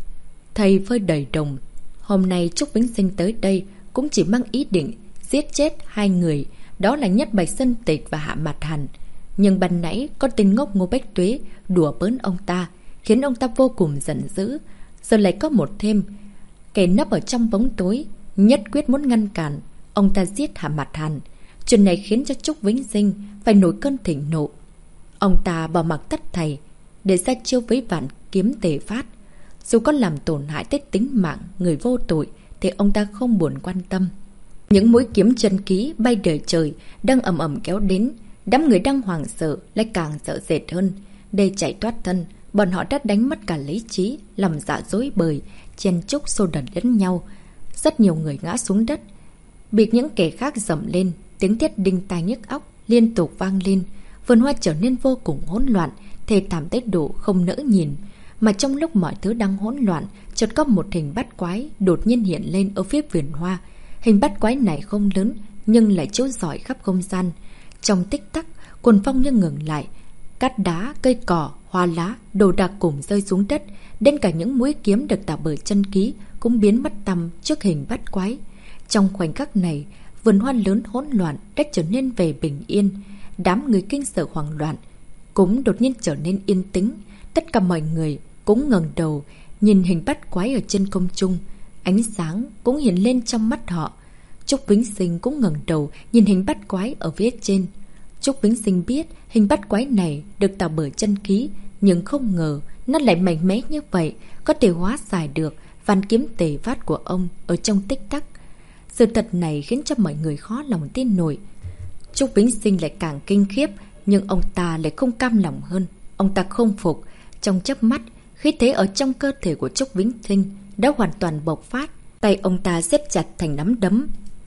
Thầy phơi đầy đồng. Hôm nay Trúc Vĩnh Sinh tới đây cũng chỉ mang ý định giết chết hai người, đó là Nhất Bạch Sơn Tịch và Hạ Mạt Hàn. Nhưng ban nãy có tên ngốc Ngô Bách Tuế đùa bỡn ông ta, khiến ông ta vô cùng giận dữ. Giờ lại có một thêm kẻ nấp ở trong bóng tối, nhất quyết muốn ngăn cản ông ta giết Hạ Mạt Hàn. Chuyện này khiến cho Trúc Vĩnh Sinh phải nổi cơn thịnh nộ. Ông ta bỏ mặc tất thầy để ra chiêu với vạn kiếm tề phát. Dù có làm tổn hại tới tính mạng người vô tội thì ông ta không buồn quan tâm. Những mũi kiếm chân khí bay đời trời đang ầm ầm kéo đến. Đám người đang hoảng sợ lại càng sợ sệt hơn. Để chạy thoát thân, bọn họ đã đánh mất cả lý trí, lòng dạ dối bời, chen chúc xô đẩy lẫn nhau. Rất nhiều người ngã xuống đất, bị những kẻ khác dẫm lên. Tiếng thét đinh tai nhức óc liên tục vang lên. Vườn hoa trở nên vô cùng hỗn loạn, thê thảm tới độ không nỡ nhìn. Mà trong lúc mọi thứ đang hỗn loạn, chợt có một hình bát quái đột nhiên hiện lên ở phía vườn hoa. Hình bát quái này không lớn, nhưng lại chiếu rọi khắp không gian. Trong tích tắc, cuồng phong như ngừng lại. Cát đá, cây cỏ, hoa lá, đồ đạc cùng rơi xuống đất. Đến cả những mũi kiếm được tạo bởi chân khí cũng biến mất tăm trước hình bát quái. Trong khoảnh khắc này, vườn hoa lớn hỗn loạn đã trở nên về bình yên. Đám người kinh sợ hoảng loạn cũng đột nhiên trở nên yên tĩnh. Tất cả mọi người cũng ngẩng đầu nhìn hình bát quái ở trên không trung. Ánh sáng cũng hiện lên trong mắt họ. Trúc Vĩnh Sinh cũng ngẩng đầu nhìn hình bát quái ở phía trên. Trúc Vĩnh Sinh biết hình bát quái này được tạo bởi chân khí, nhưng không ngờ nó lại mạnh mẽ như vậy, có thể hóa giải được vạn kiếm tề phát của ông ở trong tích tắc. Sự thật này khiến cho mọi người khó lòng tin nổi. Trúc Vĩnh Sinh lại càng kinh khiếp, nhưng ông ta lại không cam lòng hơn. Ông ta không phục. Trong chớp mắt, khí thế ở trong cơ thể của Trúc Vĩnh Sinh đã hoàn toàn bộc phát. Tay ông ta xếp chặt thành nắm đấm.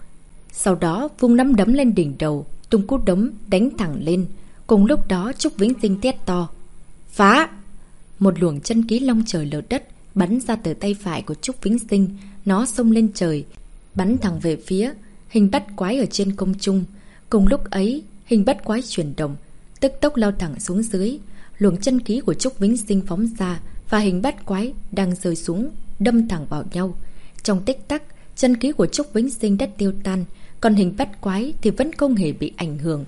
Sau đó vung nắm đấm lên đỉnh đầu, tung cú đấm đánh thẳng lên. Cùng lúc đó Trúc Vĩnh Sinh thét to: phá! Một luồng chân khí long trời lở đất bắn ra từ tay phải của Trúc Vĩnh Sinh. Nó xông lên trời, bắn thẳng về phía hình bát quái ở trên không trung. Cùng lúc ấy, hình bát quái chuyển động, tức tốc lao thẳng xuống dưới. Luồng chân khí của Trúc Vĩnh Sinh phóng ra và hình bát quái đang rơi xuống, đâm thẳng vào nhau. Trong tích tắc, chân khí của Trúc Vĩnh Sinh đã tiêu tan, còn hình bát quái thì vẫn không hề bị ảnh hưởng.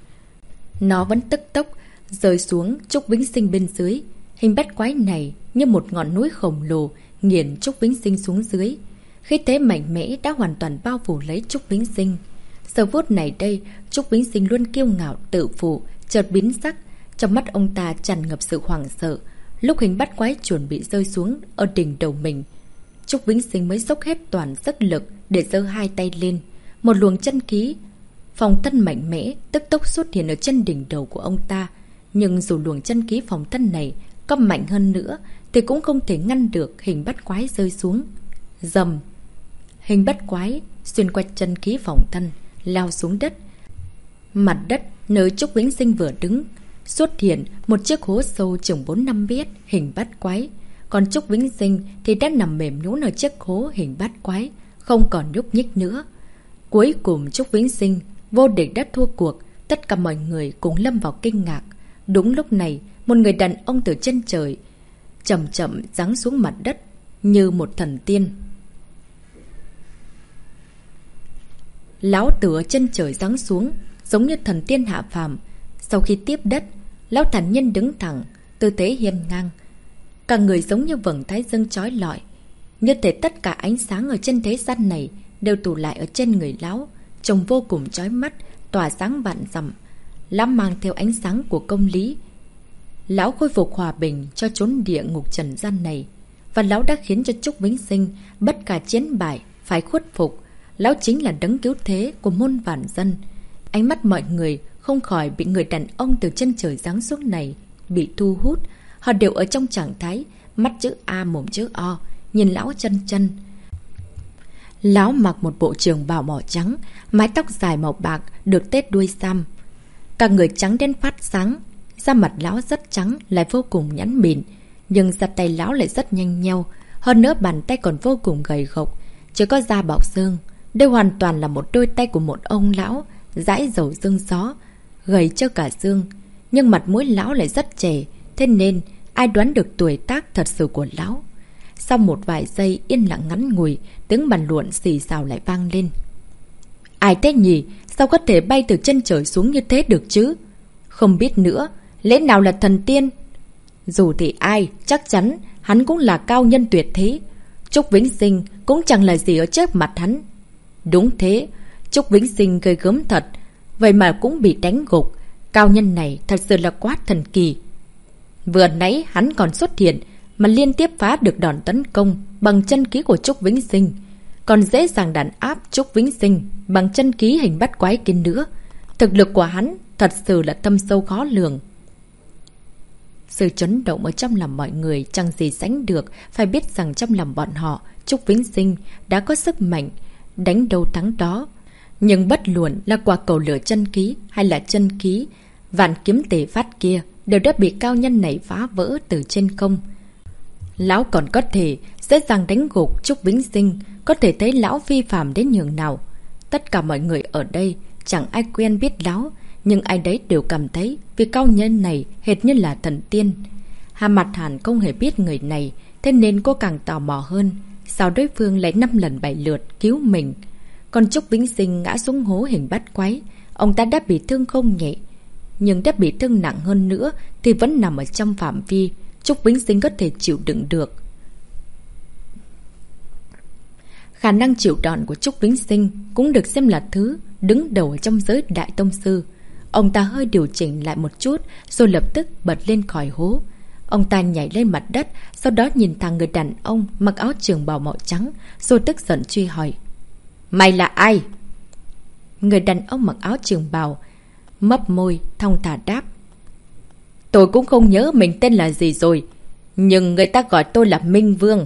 Nó vẫn tức tốc rơi xuống Trúc Vĩnh Sinh bên dưới. Hình bát quái này như một ngọn núi khổng lồ nghiền Trúc Vĩnh Sinh xuống dưới. Khí thế mạnh mẽ đã hoàn toàn bao phủ lấy Trúc Vĩnh Sinh. Giờ phút này đây, Trúc Vĩnh Sinh luôn kiêu ngạo tự phụ, chợt biến sắc. Trong mắt ông ta tràn ngập sự hoảng sợ. Lúc hình bát quái chuẩn bị rơi xuống ở đỉnh đầu mình, Trúc Vĩnh Sinh mới dốc hết toàn sức lực để giơ hai tay lên. Một luồng chân khí phòng thân mạnh mẽ tức tốc xuất hiện ở chân đỉnh đầu của ông ta. Nhưng dù luồng chân khí phòng thân này có mạnh hơn nữa thì cũng không thể ngăn được hình bát quái rơi xuống. Rầm! Hình bát quái xuyên qua chân khí phòng thân lao xuống đất. Mặt đất nơi Trúc Vĩnh Sinh vừa đứng xuất hiện một chiếc hố sâu chừng bốn năm mét hình bát quái. Còn Trúc Vĩnh Sinh thì đã nằm mềm nhũn ở chiếc hố hình bát quái, không còn nhúc nhích nữa. Cuối cùng Trúc Vĩnh Sinh vô địch đã thua cuộc. Tất cả mọi người cùng lâm vào kinh ngạc. Đúng lúc này, một người đàn ông từ chân trời chậm chậm giáng xuống mặt đất như một thần tiên. Lão tử ở chân trời giáng xuống giống như thần tiên hạ phàm. Sau khi tiếp đất, lão thản nhiên đứng thẳng, tư thế hiên ngang. Cả người giống như vầng thái dương chói lọi, Như thể tất cả ánh sáng ở trên thế gian này đều tụ lại ở trên người lão, trông vô cùng chói mắt, tỏa sáng vạn dặm. Lão mang theo ánh sáng của công lý. Lão khôi phục hòa bình cho chốn địa ngục trần gian này. Và lão đã khiến cho Trúc Vĩnh Sinh bất cả chiến bại, phải khuất phục. Lão chính là đấng cứu thế của muôn vạn dân. Ánh mắt mọi người không khỏi bị người đàn ông từ chân trời giáng xuống này bị thu hút. Họ đều ở trong trạng thái mắt chữ A mồm chữ O, nhìn lão chân chân. Lão mặc một bộ trường bào màu trắng, mái tóc dài màu bạc được tết đuôi sam. Cả người trắng đến phát sáng, da mặt lão rất trắng lại vô cùng nhẵn mịn, nhưng da tay lão lại rất nhanh nheo, hơn nữa bàn tay còn vô cùng gầy gộc, chỉ có da bọc xương. Đây hoàn toàn là một đôi tay của một ông lão, dãi dầu xương gió, gầy trơ cả xương. Nhưng mặt mũi lão lại rất trẻ, thế nên ai đoán được tuổi tác thật sự của lão. Sau một vài giây yên lặng ngắn ngủi, tiếng bàn luận xì xào lại vang lên. Ai thế nhỉ? Sao có thể bay từ chân trời xuống như thế được chứ? Không biết nữa, lẽ nào là thần tiên? Dù thì ai, chắc chắn hắn cũng là cao nhân tuyệt thế. Trúc Vĩnh Sinh cũng chẳng là gì ở trước mặt hắn. Đúng thế, Trúc Vĩnh Sinh gây gớm thật, vậy mà cũng bị đánh gục. Cao nhân này thật sự là quá thần kỳ. Vừa nãy hắn còn xuất hiện mà liên tiếp phá được đòn tấn công bằng chân khí của Trúc Vĩnh Sinh, còn dễ dàng đàn áp Trúc Vĩnh Sinh bằng chân khí hình bắt quái kia nữa. Thực lực của hắn thật sự là thâm sâu khó lường. Sự chấn động ở trong lòng mọi người chẳng gì sánh được. Phải biết rằng trong lòng bọn họ, Trúc Vĩnh Sinh đã có sức mạnh đánh đâu thắng đó. Nhưng bất luận là quả cầu lửa chân khí hay là chân khí vạn kiếm tề phát kia đều đã bị cao nhân này phá vỡ từ trên không. Lão còn có thể dễ dàng đánh gục Trúc Vĩnh Sinh, có thể thấy lão vi phạm đến nhường nào. Tất cả mọi người ở đây chẳng ai quen biết lão, nhưng ai đấy đều cảm thấy vì cao nhân này hệt như là thần tiên. Hà Mặt Hàn không hề biết người này, thế nên cô càng tò mò hơn. Sao đối phương lại năm lần bảy lượt cứu mình? Còn Trúc Vĩnh Sinh ngã xuống hố hình bắt quái, ông ta đã bị thương không nhẹ, nhưng đã bị thương nặng hơn nữa thì vẫn nằm ở trong phạm vi Trúc Vĩnh Sinh có thể chịu đựng được. Khả năng chịu đòn của Trúc Vĩnh Sinh cũng được xem là thứ đứng đầu trong giới đại tông sư. Ông ta hơi điều chỉnh lại một chút rồi lập tức bật lên khỏi hố. Ông ta nhảy lên mặt đất, sau đó nhìn thẳng người đàn ông mặc áo trường bào màu trắng, rồi tức giận truy hỏi. Mày là ai? Người đàn ông mặc áo trường bào mấp môi, thong thả đáp. Tôi cũng không nhớ mình tên là gì rồi, nhưng người ta gọi tôi là Minh Vương.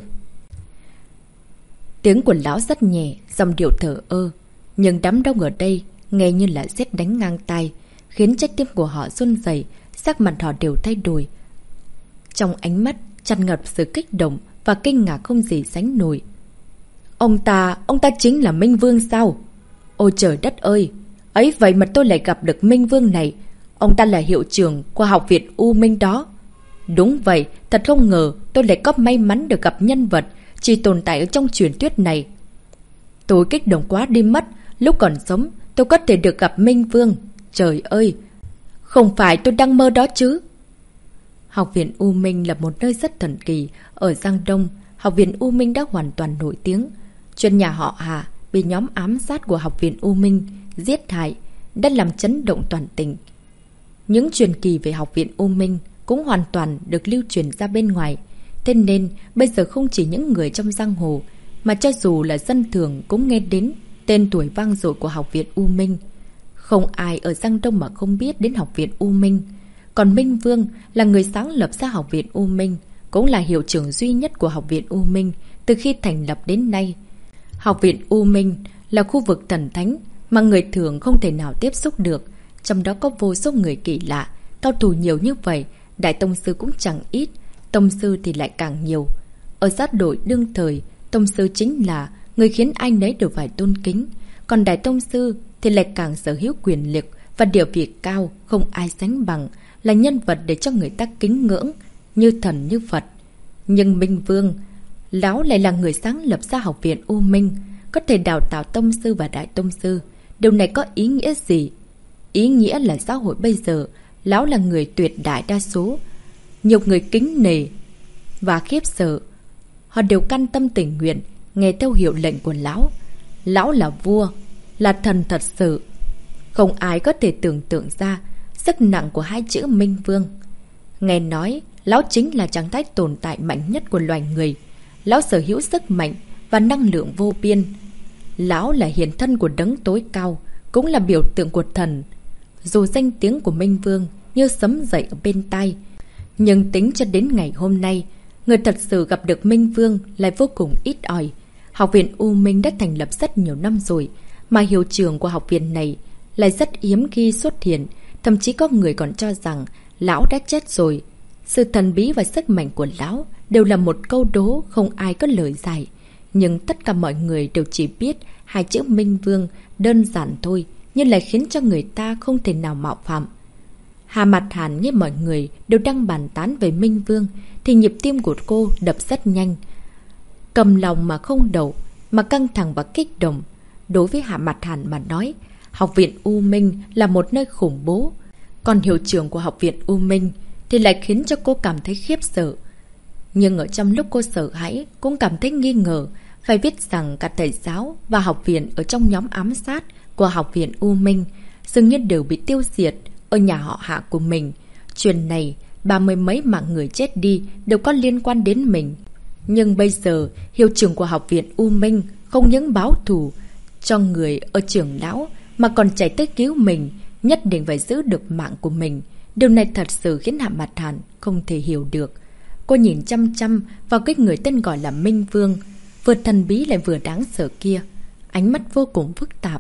Tiếng của lão rất nhẹ, dòng điệu thở ơ, nhưng đám đông ở đây nghe như là sét đánh ngang tai, khiến trái tim của họ run rẩy, sắc mặt họ đều thay đổi. Trong ánh mắt tràn ngập sự kích động và kinh ngạc không gì sánh nổi. Ông ta, ông ta chính là Minh Vương sao? Ôi trời đất ơi! Ấy vậy mà tôi lại gặp được Minh Vương này. Ông ta là hiệu trưởng của học viện U Minh đó. Đúng vậy, thật không ngờ tôi lại có may mắn được gặp nhân vật chỉ tồn tại ở trong truyền thuyết này. Tôi kích động quá đi mất. Lúc còn sống tôi có thể được gặp Minh Vương. Trời ơi! Không phải tôi đang mơ đó chứ? Học viện U Minh là một nơi rất thần kỳ. Ở Giang Đông, học viện U Minh đã hoàn toàn nổi tiếng. Chuyện nhà họ Hà bị nhóm ám sát của học viện U Minh giết hại đã làm chấn động toàn tỉnh. Những truyền kỳ về học viện U Minh cũng hoàn toàn được lưu truyền ra bên ngoài. Thế nên bây giờ không chỉ những người trong giang hồ, mà cho dù là dân thường cũng nghe đến tên tuổi vang dội của học viện U Minh. Không ai ở Giang Đông mà không biết đến học viện U Minh. Còn Minh Vương là người sáng lập ra học viện U Minh, cũng là hiệu trưởng duy nhất của học viện U Minh từ khi thành lập đến nay. Học viện U Minh là khu vực thần thánh mà người thường không thể nào tiếp xúc được. Trong đó có vô số người kỳ lạ, cao thủ nhiều như vậy, đại tông sư cũng chẳng ít, tông sư thì lại càng nhiều. Ở sát đội đương thời, tông sư chính là người khiến ai nấy đều phải tôn kính, còn đại tông sư thì lại càng sở hữu quyền lực và địa vị cao không ai sánh bằng, là nhân vật để cho người ta kính ngưỡng, như thần như Phật. Nhưng Minh Vương, lão lại là người sáng lập ra học viện U Minh, có thể đào tạo tông sư và đại tông sư. Điều này có ý nghĩa gì? Ý nghĩa là xã hội bây giờ, lão là người tuyệt đại đa số, nhiều người kính nể và khiếp sợ. họ đều can tâm tình nguyện, nghe theo hiệu lệnh của lão. Lão là vua, là thần thật sự. Không ai có thể tưởng tượng ra sức nặng của hai chữ Minh Vương. Nghe nói, lão chính là trạng thái tồn tại mạnh nhất của loài người. Lão sở hữu sức mạnh và năng lượng vô biên. Lão là hiện thân của đấng tối cao, cũng là biểu tượng của thần. Dù danh tiếng của Minh Vương như sấm dậy ở bên tai, nhưng tính cho đến ngày hôm nay, người thật sự gặp được Minh Vương lại vô cùng ít ỏi. Học viện U Minh đã thành lập rất nhiều năm rồi, mà hiệu trưởng của học viện này lại rất hiếm khi xuất hiện. Thậm chí có người còn cho rằng lão đã chết rồi. Sự thần bí và sức mạnh của lão đều là một câu đố không ai có lời giải. Nhưng tất cả mọi người đều chỉ biết hai chữ Minh Vương đơn giản thôi, nhưng lại khiến cho người ta không thể nào mạo phạm. Hà Mặt Hàn nghe mọi người đều đang bàn tán về Minh Vương thì nhịp tim của cô đập rất nhanh. Cầm lòng mà không đậu, mà căng thẳng và kích động. Đối với Hà Mặt Hàn mà nói, học viện U Minh là một nơi khủng bố. Còn hiệu trưởng của học viện U Minh thì lại khiến cho cô cảm thấy khiếp sợ. Nhưng ở trong lúc cô sợ hãi cũng cảm thấy nghi ngờ. Phải biết rằng cả thầy giáo và học viện ở trong nhóm ám sát của học viện U Minh dường như đều bị tiêu diệt ở nhà họ Hạ của mình. Chuyện này, ba mươi mấy mạng người chết đi đều có liên quan đến mình. Nhưng bây giờ, hiệu trưởng của học viện U Minh không những báo thù cho người ở trưởng lão mà còn chạy tới cứu mình, nhất định phải giữ được mạng của mình. Điều này thật sự khiến Hạ Mặt Hàn không thể hiểu được. Cô nhìn chăm chăm vào cái người tên gọi là Minh Vương, vừa thần bí lại vừa đáng sợ kia, ánh mắt vô cùng phức tạp.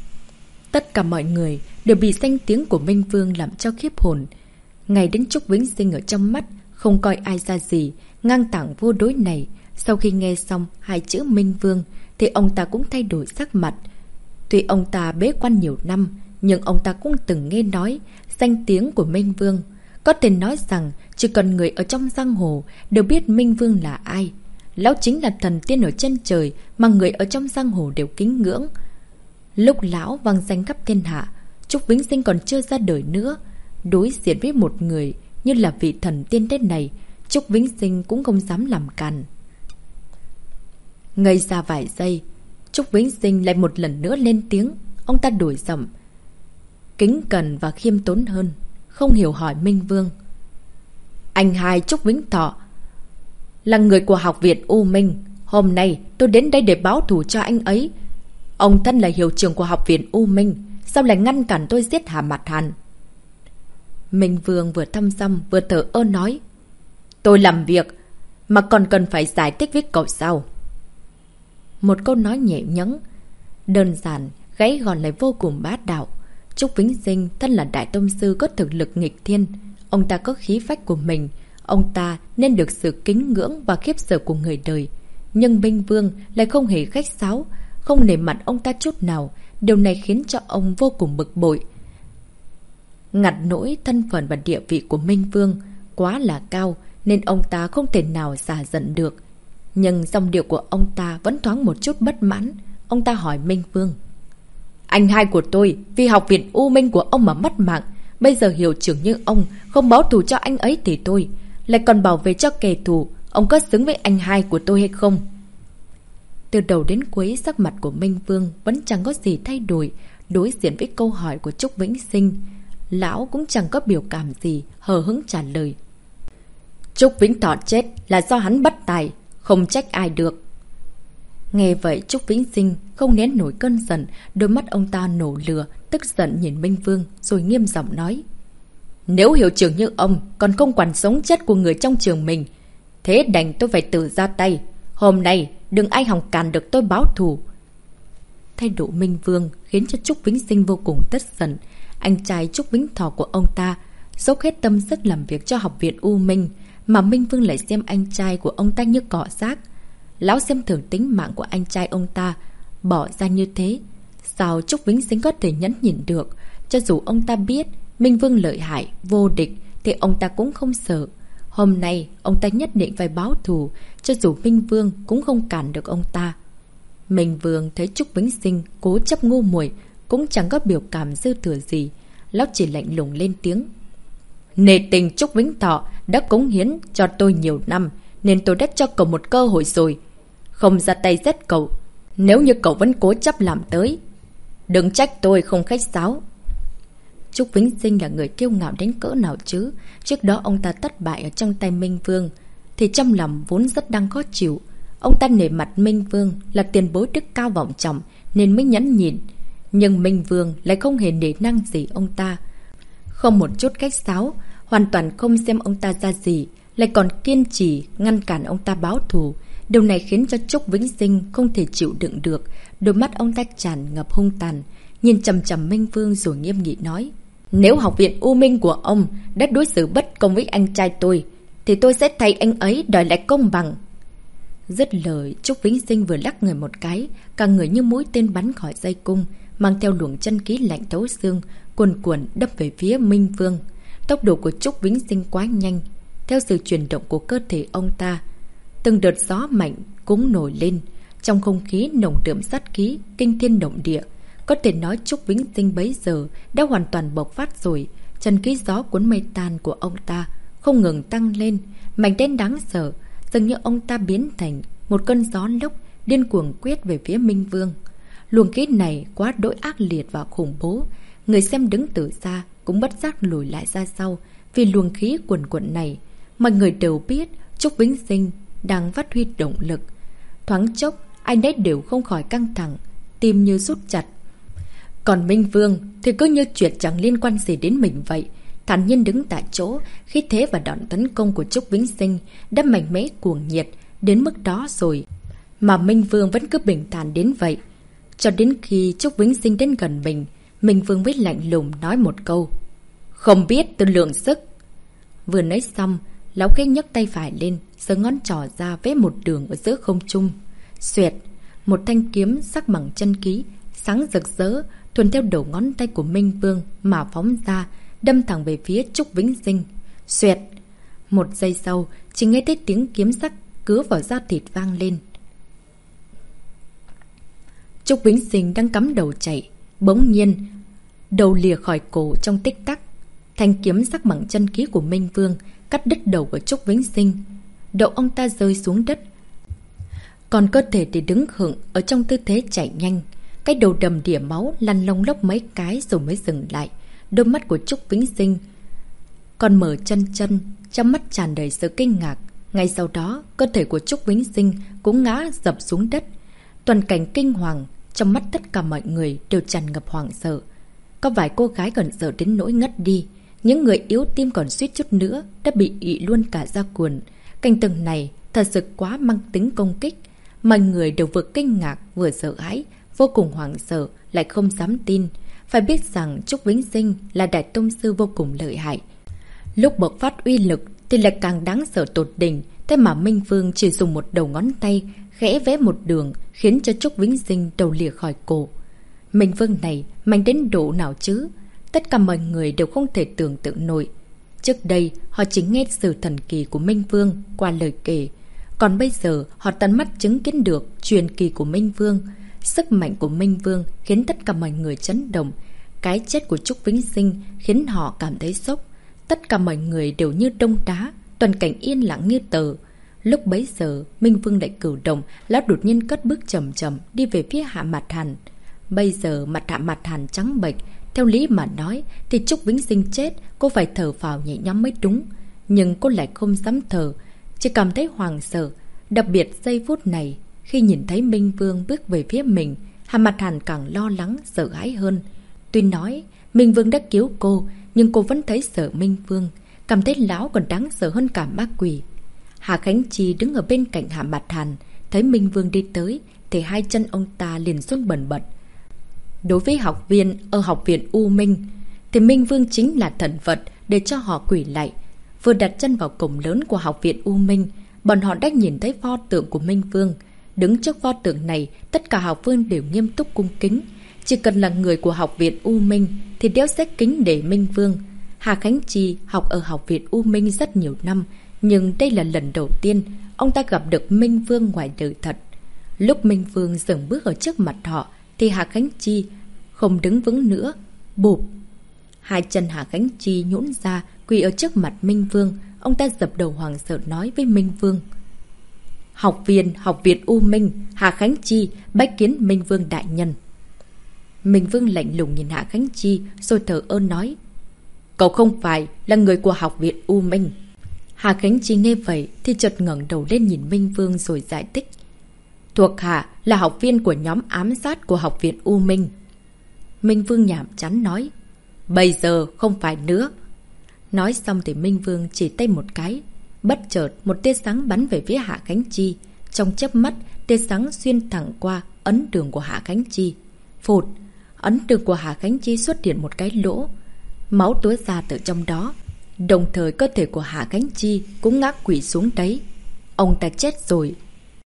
Tất cả mọi người đều bị danh tiếng của Minh Vương làm cho khiếp hồn. Ngay đến Trúc Vĩnh Sinh ở trong mắt không coi ai ra gì, ngang tảng vô đối này. Sau khi nghe xong hai chữ Minh Vương thì ông ta cũng thay đổi sắc mặt. Tuy ông ta bế quan nhiều năm, nhưng ông ta cũng từng nghe nói danh tiếng của Minh Vương. Có thể nói rằng chỉ cần người ở trong giang hồ đều biết Minh Vương là ai. Lão chính là thần tiên ở trên trời mà người ở trong giang hồ đều kính ngưỡng. Lúc lão vang danh khắp thiên hạ, Trúc Vĩnh Sinh còn chưa ra đời nữa. Đối diện với một người như là vị thần tiên thế này, Trúc Vĩnh Sinh cũng không dám làm càn. Ngây ra vài giây, Trúc Vĩnh Sinh lại một lần nữa lên tiếng. Ông ta đổi giọng, kính cẩn và khiêm tốn hơn, không hiểu hỏi Minh Vương. Anh hai Trúc Vĩnh Thọ là người của học viện U Minh. Hôm nay tôi đến đây để báo thù cho anh ấy. Ông thân là hiệu trưởng của học viện U Minh, sao lại ngăn cản tôi giết Hà Mặt Hàn? Minh Vương vừa thăm dăm vừa thở ơ nói, tôi làm việc mà còn cần phải giải thích với cậu sao? Một câu nói nhẹ nhõng, đơn giản, gãy gọn lại vô cùng bá đạo. Trúc Vĩnh Sinh thân là đại tông sư có thực lực nghịch thiên. Ông ta có khí phách của mình, ông ta nên được sự kính ngưỡng và khiếp sợ của người đời. Nhưng Minh Vương lại không hề khách sáo, không nể mặt ông ta chút nào. Điều này khiến cho ông vô cùng bực bội. Ngặt nỗi thân phận và địa vị của Minh Vương quá là cao, nên ông ta không thể nào xả giận được. Nhưng dòng điệu của ông ta vẫn thoáng một chút bất mãn. Ông ta hỏi Minh Vương, anh hai của tôi vì học viện U Minh của ông mà mất mạng. Bây giờ hiệu trưởng như ông không báo thù cho anh ấy thì tôi lại còn bảo vệ cho kẻ thù. Ông có xứng với anh hai của tôi hay không? Từ đầu đến cuối, sắc mặt của Minh Vương vẫn chẳng có gì thay đổi. Đối diện với câu hỏi của Trúc Vĩnh Sinh, lão cũng chẳng có biểu cảm gì, hờ hững trả lời. Trúc Vĩnh Thọ chết là do hắn bất tài, không trách ai được. Nghe vậy Trúc Vĩnh Sinh không nén nổi cơn giận, đôi mắt ông ta nổ lửa, tức giận nhìn Minh Vương rồi nghiêm giọng nói. Nếu hiệu trưởng như ông còn không quản sống chết của người trong trường mình, thế đành tôi phải tự ra tay. Hôm nay đừng ai hòng cản được tôi báo thù. Thái độ Minh Vương khiến cho Trúc Vĩnh Sinh vô cùng tức giận. Anh trai Trúc Vĩnh Thọ của ông ta dốc hết tâm sức làm việc cho học viện U Minh, mà Minh Vương lại xem anh trai của ông ta như cỏ rác. Lão xem thường tính mạng của anh trai ông ta, bỏ ra như thế. Sao Trúc Vĩnh Sinh có thể nhẫn nhịn được? Cho dù ông ta biết Minh Vương lợi hại, vô địch, thì ông ta cũng không sợ. Hôm nay ông ta nhất định phải báo thù, cho dù Minh Vương cũng không cản được ông ta. Minh Vương thấy Trúc Vĩnh Sinh cố chấp ngu muội, cũng chẳng có biểu cảm dư thừa gì. Lão chỉ lạnh lùng lên tiếng. Nể tình Trúc Vĩnh Thọ đã cống hiến cho tôi nhiều năm, nên tôi đã cho cậu một cơ hội rồi. Không ra tay giết cậu, nếu như cậu vẫn cố chấp làm tới. Đừng trách tôi không khách sáo. Trúc Vĩnh Sinh là người kiêu ngạo đến cỡ nào chứ. Trước đó ông ta thất bại ở trong tay Minh Vương, thì trong lòng vốn rất đang khó chịu. Ông ta nể mặt Minh Vương là tiền bối đức cao vọng trọng nên mới nhẫn nhịn. Nhưng Minh Vương lại không hề nể năng gì ông ta, không một chút khách sáo, hoàn toàn không xem ông ta ra gì, lại còn kiên trì ngăn cản ông ta báo thù. Điều này khiến cho Trúc Vĩnh Sinh không thể chịu đựng được. Đôi mắt ông ta tràn ngập hung tàn, nhìn chằm chằm Minh Vương rồi nghiêm nghị nói: Nếu học viện U Minh của ông đã đối xử bất công với anh trai tôi, thì tôi sẽ thay anh ấy đòi lại công bằng. Dứt lời, Trúc Vĩnh Sinh vừa lắc người một cái, cả người như mũi tên bắn khỏi dây cung, mang theo luồng chân khí lạnh thấu xương, cuồn cuộn đập về phía Minh Vương. Tốc độ của Trúc Vĩnh Sinh quá nhanh, theo sự chuyển động của cơ thể ông ta, từng đợt gió mạnh cũng nổi lên, trong không khí nồng đượm sát khí, kinh thiên động địa. Có thể nói Trúc Vĩnh Sinh bấy giờ đã hoàn toàn bộc phát rồi. Chân khí gió cuốn mây tan của ông ta không ngừng tăng lên, mạnh đến đáng sợ, dường như ông ta biến thành một cơn gió lốc điên cuồng quét về phía Minh Vương. Luồng khí này quá đỗi ác liệt và khủng bố, người xem đứng từ xa cũng bất giác lùi lại ra sau. Vì luồng khí cuồn cuộn này, mọi người đều biết Trúc Vĩnh Sinh đang phát huy động lực. Thoáng chốc, ai nấy đều không khỏi căng thẳng, tim như rút chặt. Còn Minh Vương thì cứ như chuyện chẳng liên quan gì đến mình vậy, thản nhiên đứng tại chỗ. Khí thế và đòn tấn công của Trúc Vĩnh Sinh đã mạnh mẽ cuồng nhiệt đến mức đó rồi, mà Minh Vương vẫn cứ bình thản đến vậy. Cho đến khi Trúc Vĩnh Sinh đến gần mình, Minh Vương mới lạnh lùng nói một câu: Không biết tự lượng sức. Vừa nói xong, lão khẽ nhấc tay phải lên, giơ ngón trỏ ra vẽ một đường ở giữa không trung. Xoẹt, một thanh kiếm sắc bằng chân khí, sáng rực rỡ, thuần theo đầu ngón tay của Minh Vương mà phóng ra, đâm thẳng về phía Trúc Vĩnh Sinh. Xoẹt, một giây sau, chỉ nghe thấy tiếng kiếm sắc cứa vào da thịt vang lên. Trúc Vĩnh Sinh đang cắm đầu chạy, bỗng nhiên đầu lìa khỏi cổ trong tích tắc. Thanh kiếm sắc bằng chân khí của Minh Vương cắt đứt đầu của Trúc Vĩnh Sinh, đầu ông ta rơi xuống đất, còn cơ thể thì đứng khựng ở trong tư thế chạy nhanh. Cái đầu đầm đìa máu lăn lông lốc mấy cái rồi mới dừng lại. Đôi mắt của Trúc Vĩnh Sinh còn mở chân chân, trong mắt tràn đầy sự kinh ngạc. Ngay sau đó, cơ thể của Trúc Vĩnh Sinh cũng ngã dập xuống đất. Toàn cảnh kinh hoàng, trong mắt tất cả mọi người đều tràn ngập hoảng sợ. Có vài cô gái còn sợ đến nỗi ngất đi, những người yếu tim còn suýt chút nữa đã bị ị luôn cả da quần. Cảnh tượng này thật sự quá mang tính công kích. Mọi người đều vừa kinh ngạc vừa sợ hãi, vô cùng hoảng sợ, lại không dám tin. Phải biết rằng Trúc Vĩnh Sinh là đại tông sư vô cùng lợi hại, lúc bộc phát uy lực thì lại càng đáng sợ tột đỉnh. Thế mà Minh Vương chỉ dùng một đầu ngón tay khẽ vẽ một đường, khiến cho Trúc Vĩnh Sinh đầu lìa khỏi cổ. Minh Vương này mạnh đến độ nào chứ? Tất cả mọi người đều không thể tưởng tượng nổi. Trước đây họ chỉ nghe sự thần kỳ của Minh Vương qua lời kể, còn bây giờ họ tận mắt chứng kiến được truyền kỳ của Minh Vương. Sức mạnh của Minh Vương khiến tất cả mọi người chấn động. Cái chết của Trúc Vĩnh Sinh khiến họ cảm thấy sốc. Tất cả mọi người đều như đông đá, toàn cảnh yên lặng như tờ. Lúc bấy giờ, Minh Vương lại cử động, lão đột nhiên cất bước chậm chậm đi về phía Hạ Mạt Hàn. Bây giờ mặt Hạ Mạt Hàn trắng bệch, theo lý mà nói thì Trúc Vĩnh Sinh chết, cô phải thở phào nhẹ nhõm mới đúng. Nhưng cô lại không dám thở, chỉ cảm thấy hoảng sợ. Đặc biệt giây phút này, khi nhìn thấy Minh Vương bước về phía mình, Hạ Mạt Hàn càng lo lắng, sợ hãi hơn. Tuy nói Minh Vương đã cứu cô, nhưng cô vẫn thấy sợ Minh Vương, cảm thấy lão còn đáng sợ hơn cả ma quỷ. Hà Khánh Chi đứng ở bên cạnh Hạ Mạt Hàn, thấy Minh Vương đi tới thì hai chân ông ta liền run bần bật. Đối với học viên ở học viện U Minh thì Minh Vương chính là thần vật để cho họ quỳ lạy. Vừa đặt chân vào cổng lớn của học viện U Minh, bọn họ đã nhìn thấy pho tượng của Minh Vương. Đứng trước pho tượng này, tất cả học viên đều nghiêm túc cung kính. Chỉ cần là người của học viện U Minh thì đều sẽ kính để Minh Vương. Hà Khánh Chi học ở học viện U Minh rất nhiều năm, nhưng đây là lần đầu tiên ông ta gặp được Minh Vương ngoài đời thật. Lúc Minh Vương dừng bước ở trước mặt họ thì Hà Khánh Chi không đứng vững nữa. Bụp! Hai chân Hà Khánh Chi nhũn ra, quỳ ở trước mặt Minh Vương. Ông ta dập đầu hoàng sợ nói với Minh Vương: Học viên Học viện U Minh, Hạ Khánh Chi, bái kiến Minh Vương đại nhân. Minh Vương lạnh lùng nhìn Hạ Khánh Chi rồi thở ơ nói: Cậu không phải là người của Học viện U Minh. Hạ Khánh Chi nghe vậy thì chợt ngẩng đầu lên nhìn Minh Vương rồi giải thích: Thuộc hạ là học viên của nhóm ám sát của Học viện U Minh. Minh Vương nhảm chán nói: Bây giờ không phải nữa. Nói xong thì Minh Vương chỉ tay một cái. Bất chợt một tia sáng bắn về phía Hạ Khánh Chi. Trong chớp mắt, tia sáng xuyên thẳng qua ấn đường của Hạ Khánh Chi. Phụt, ấn đường của Hạ Khánh Chi xuất hiện một cái lỗ. Máu túa ra từ trong đó. Đồng thời cơ thể của Hạ Khánh Chi cũng ngã quỵ xuống đấy. Ông ta chết rồi.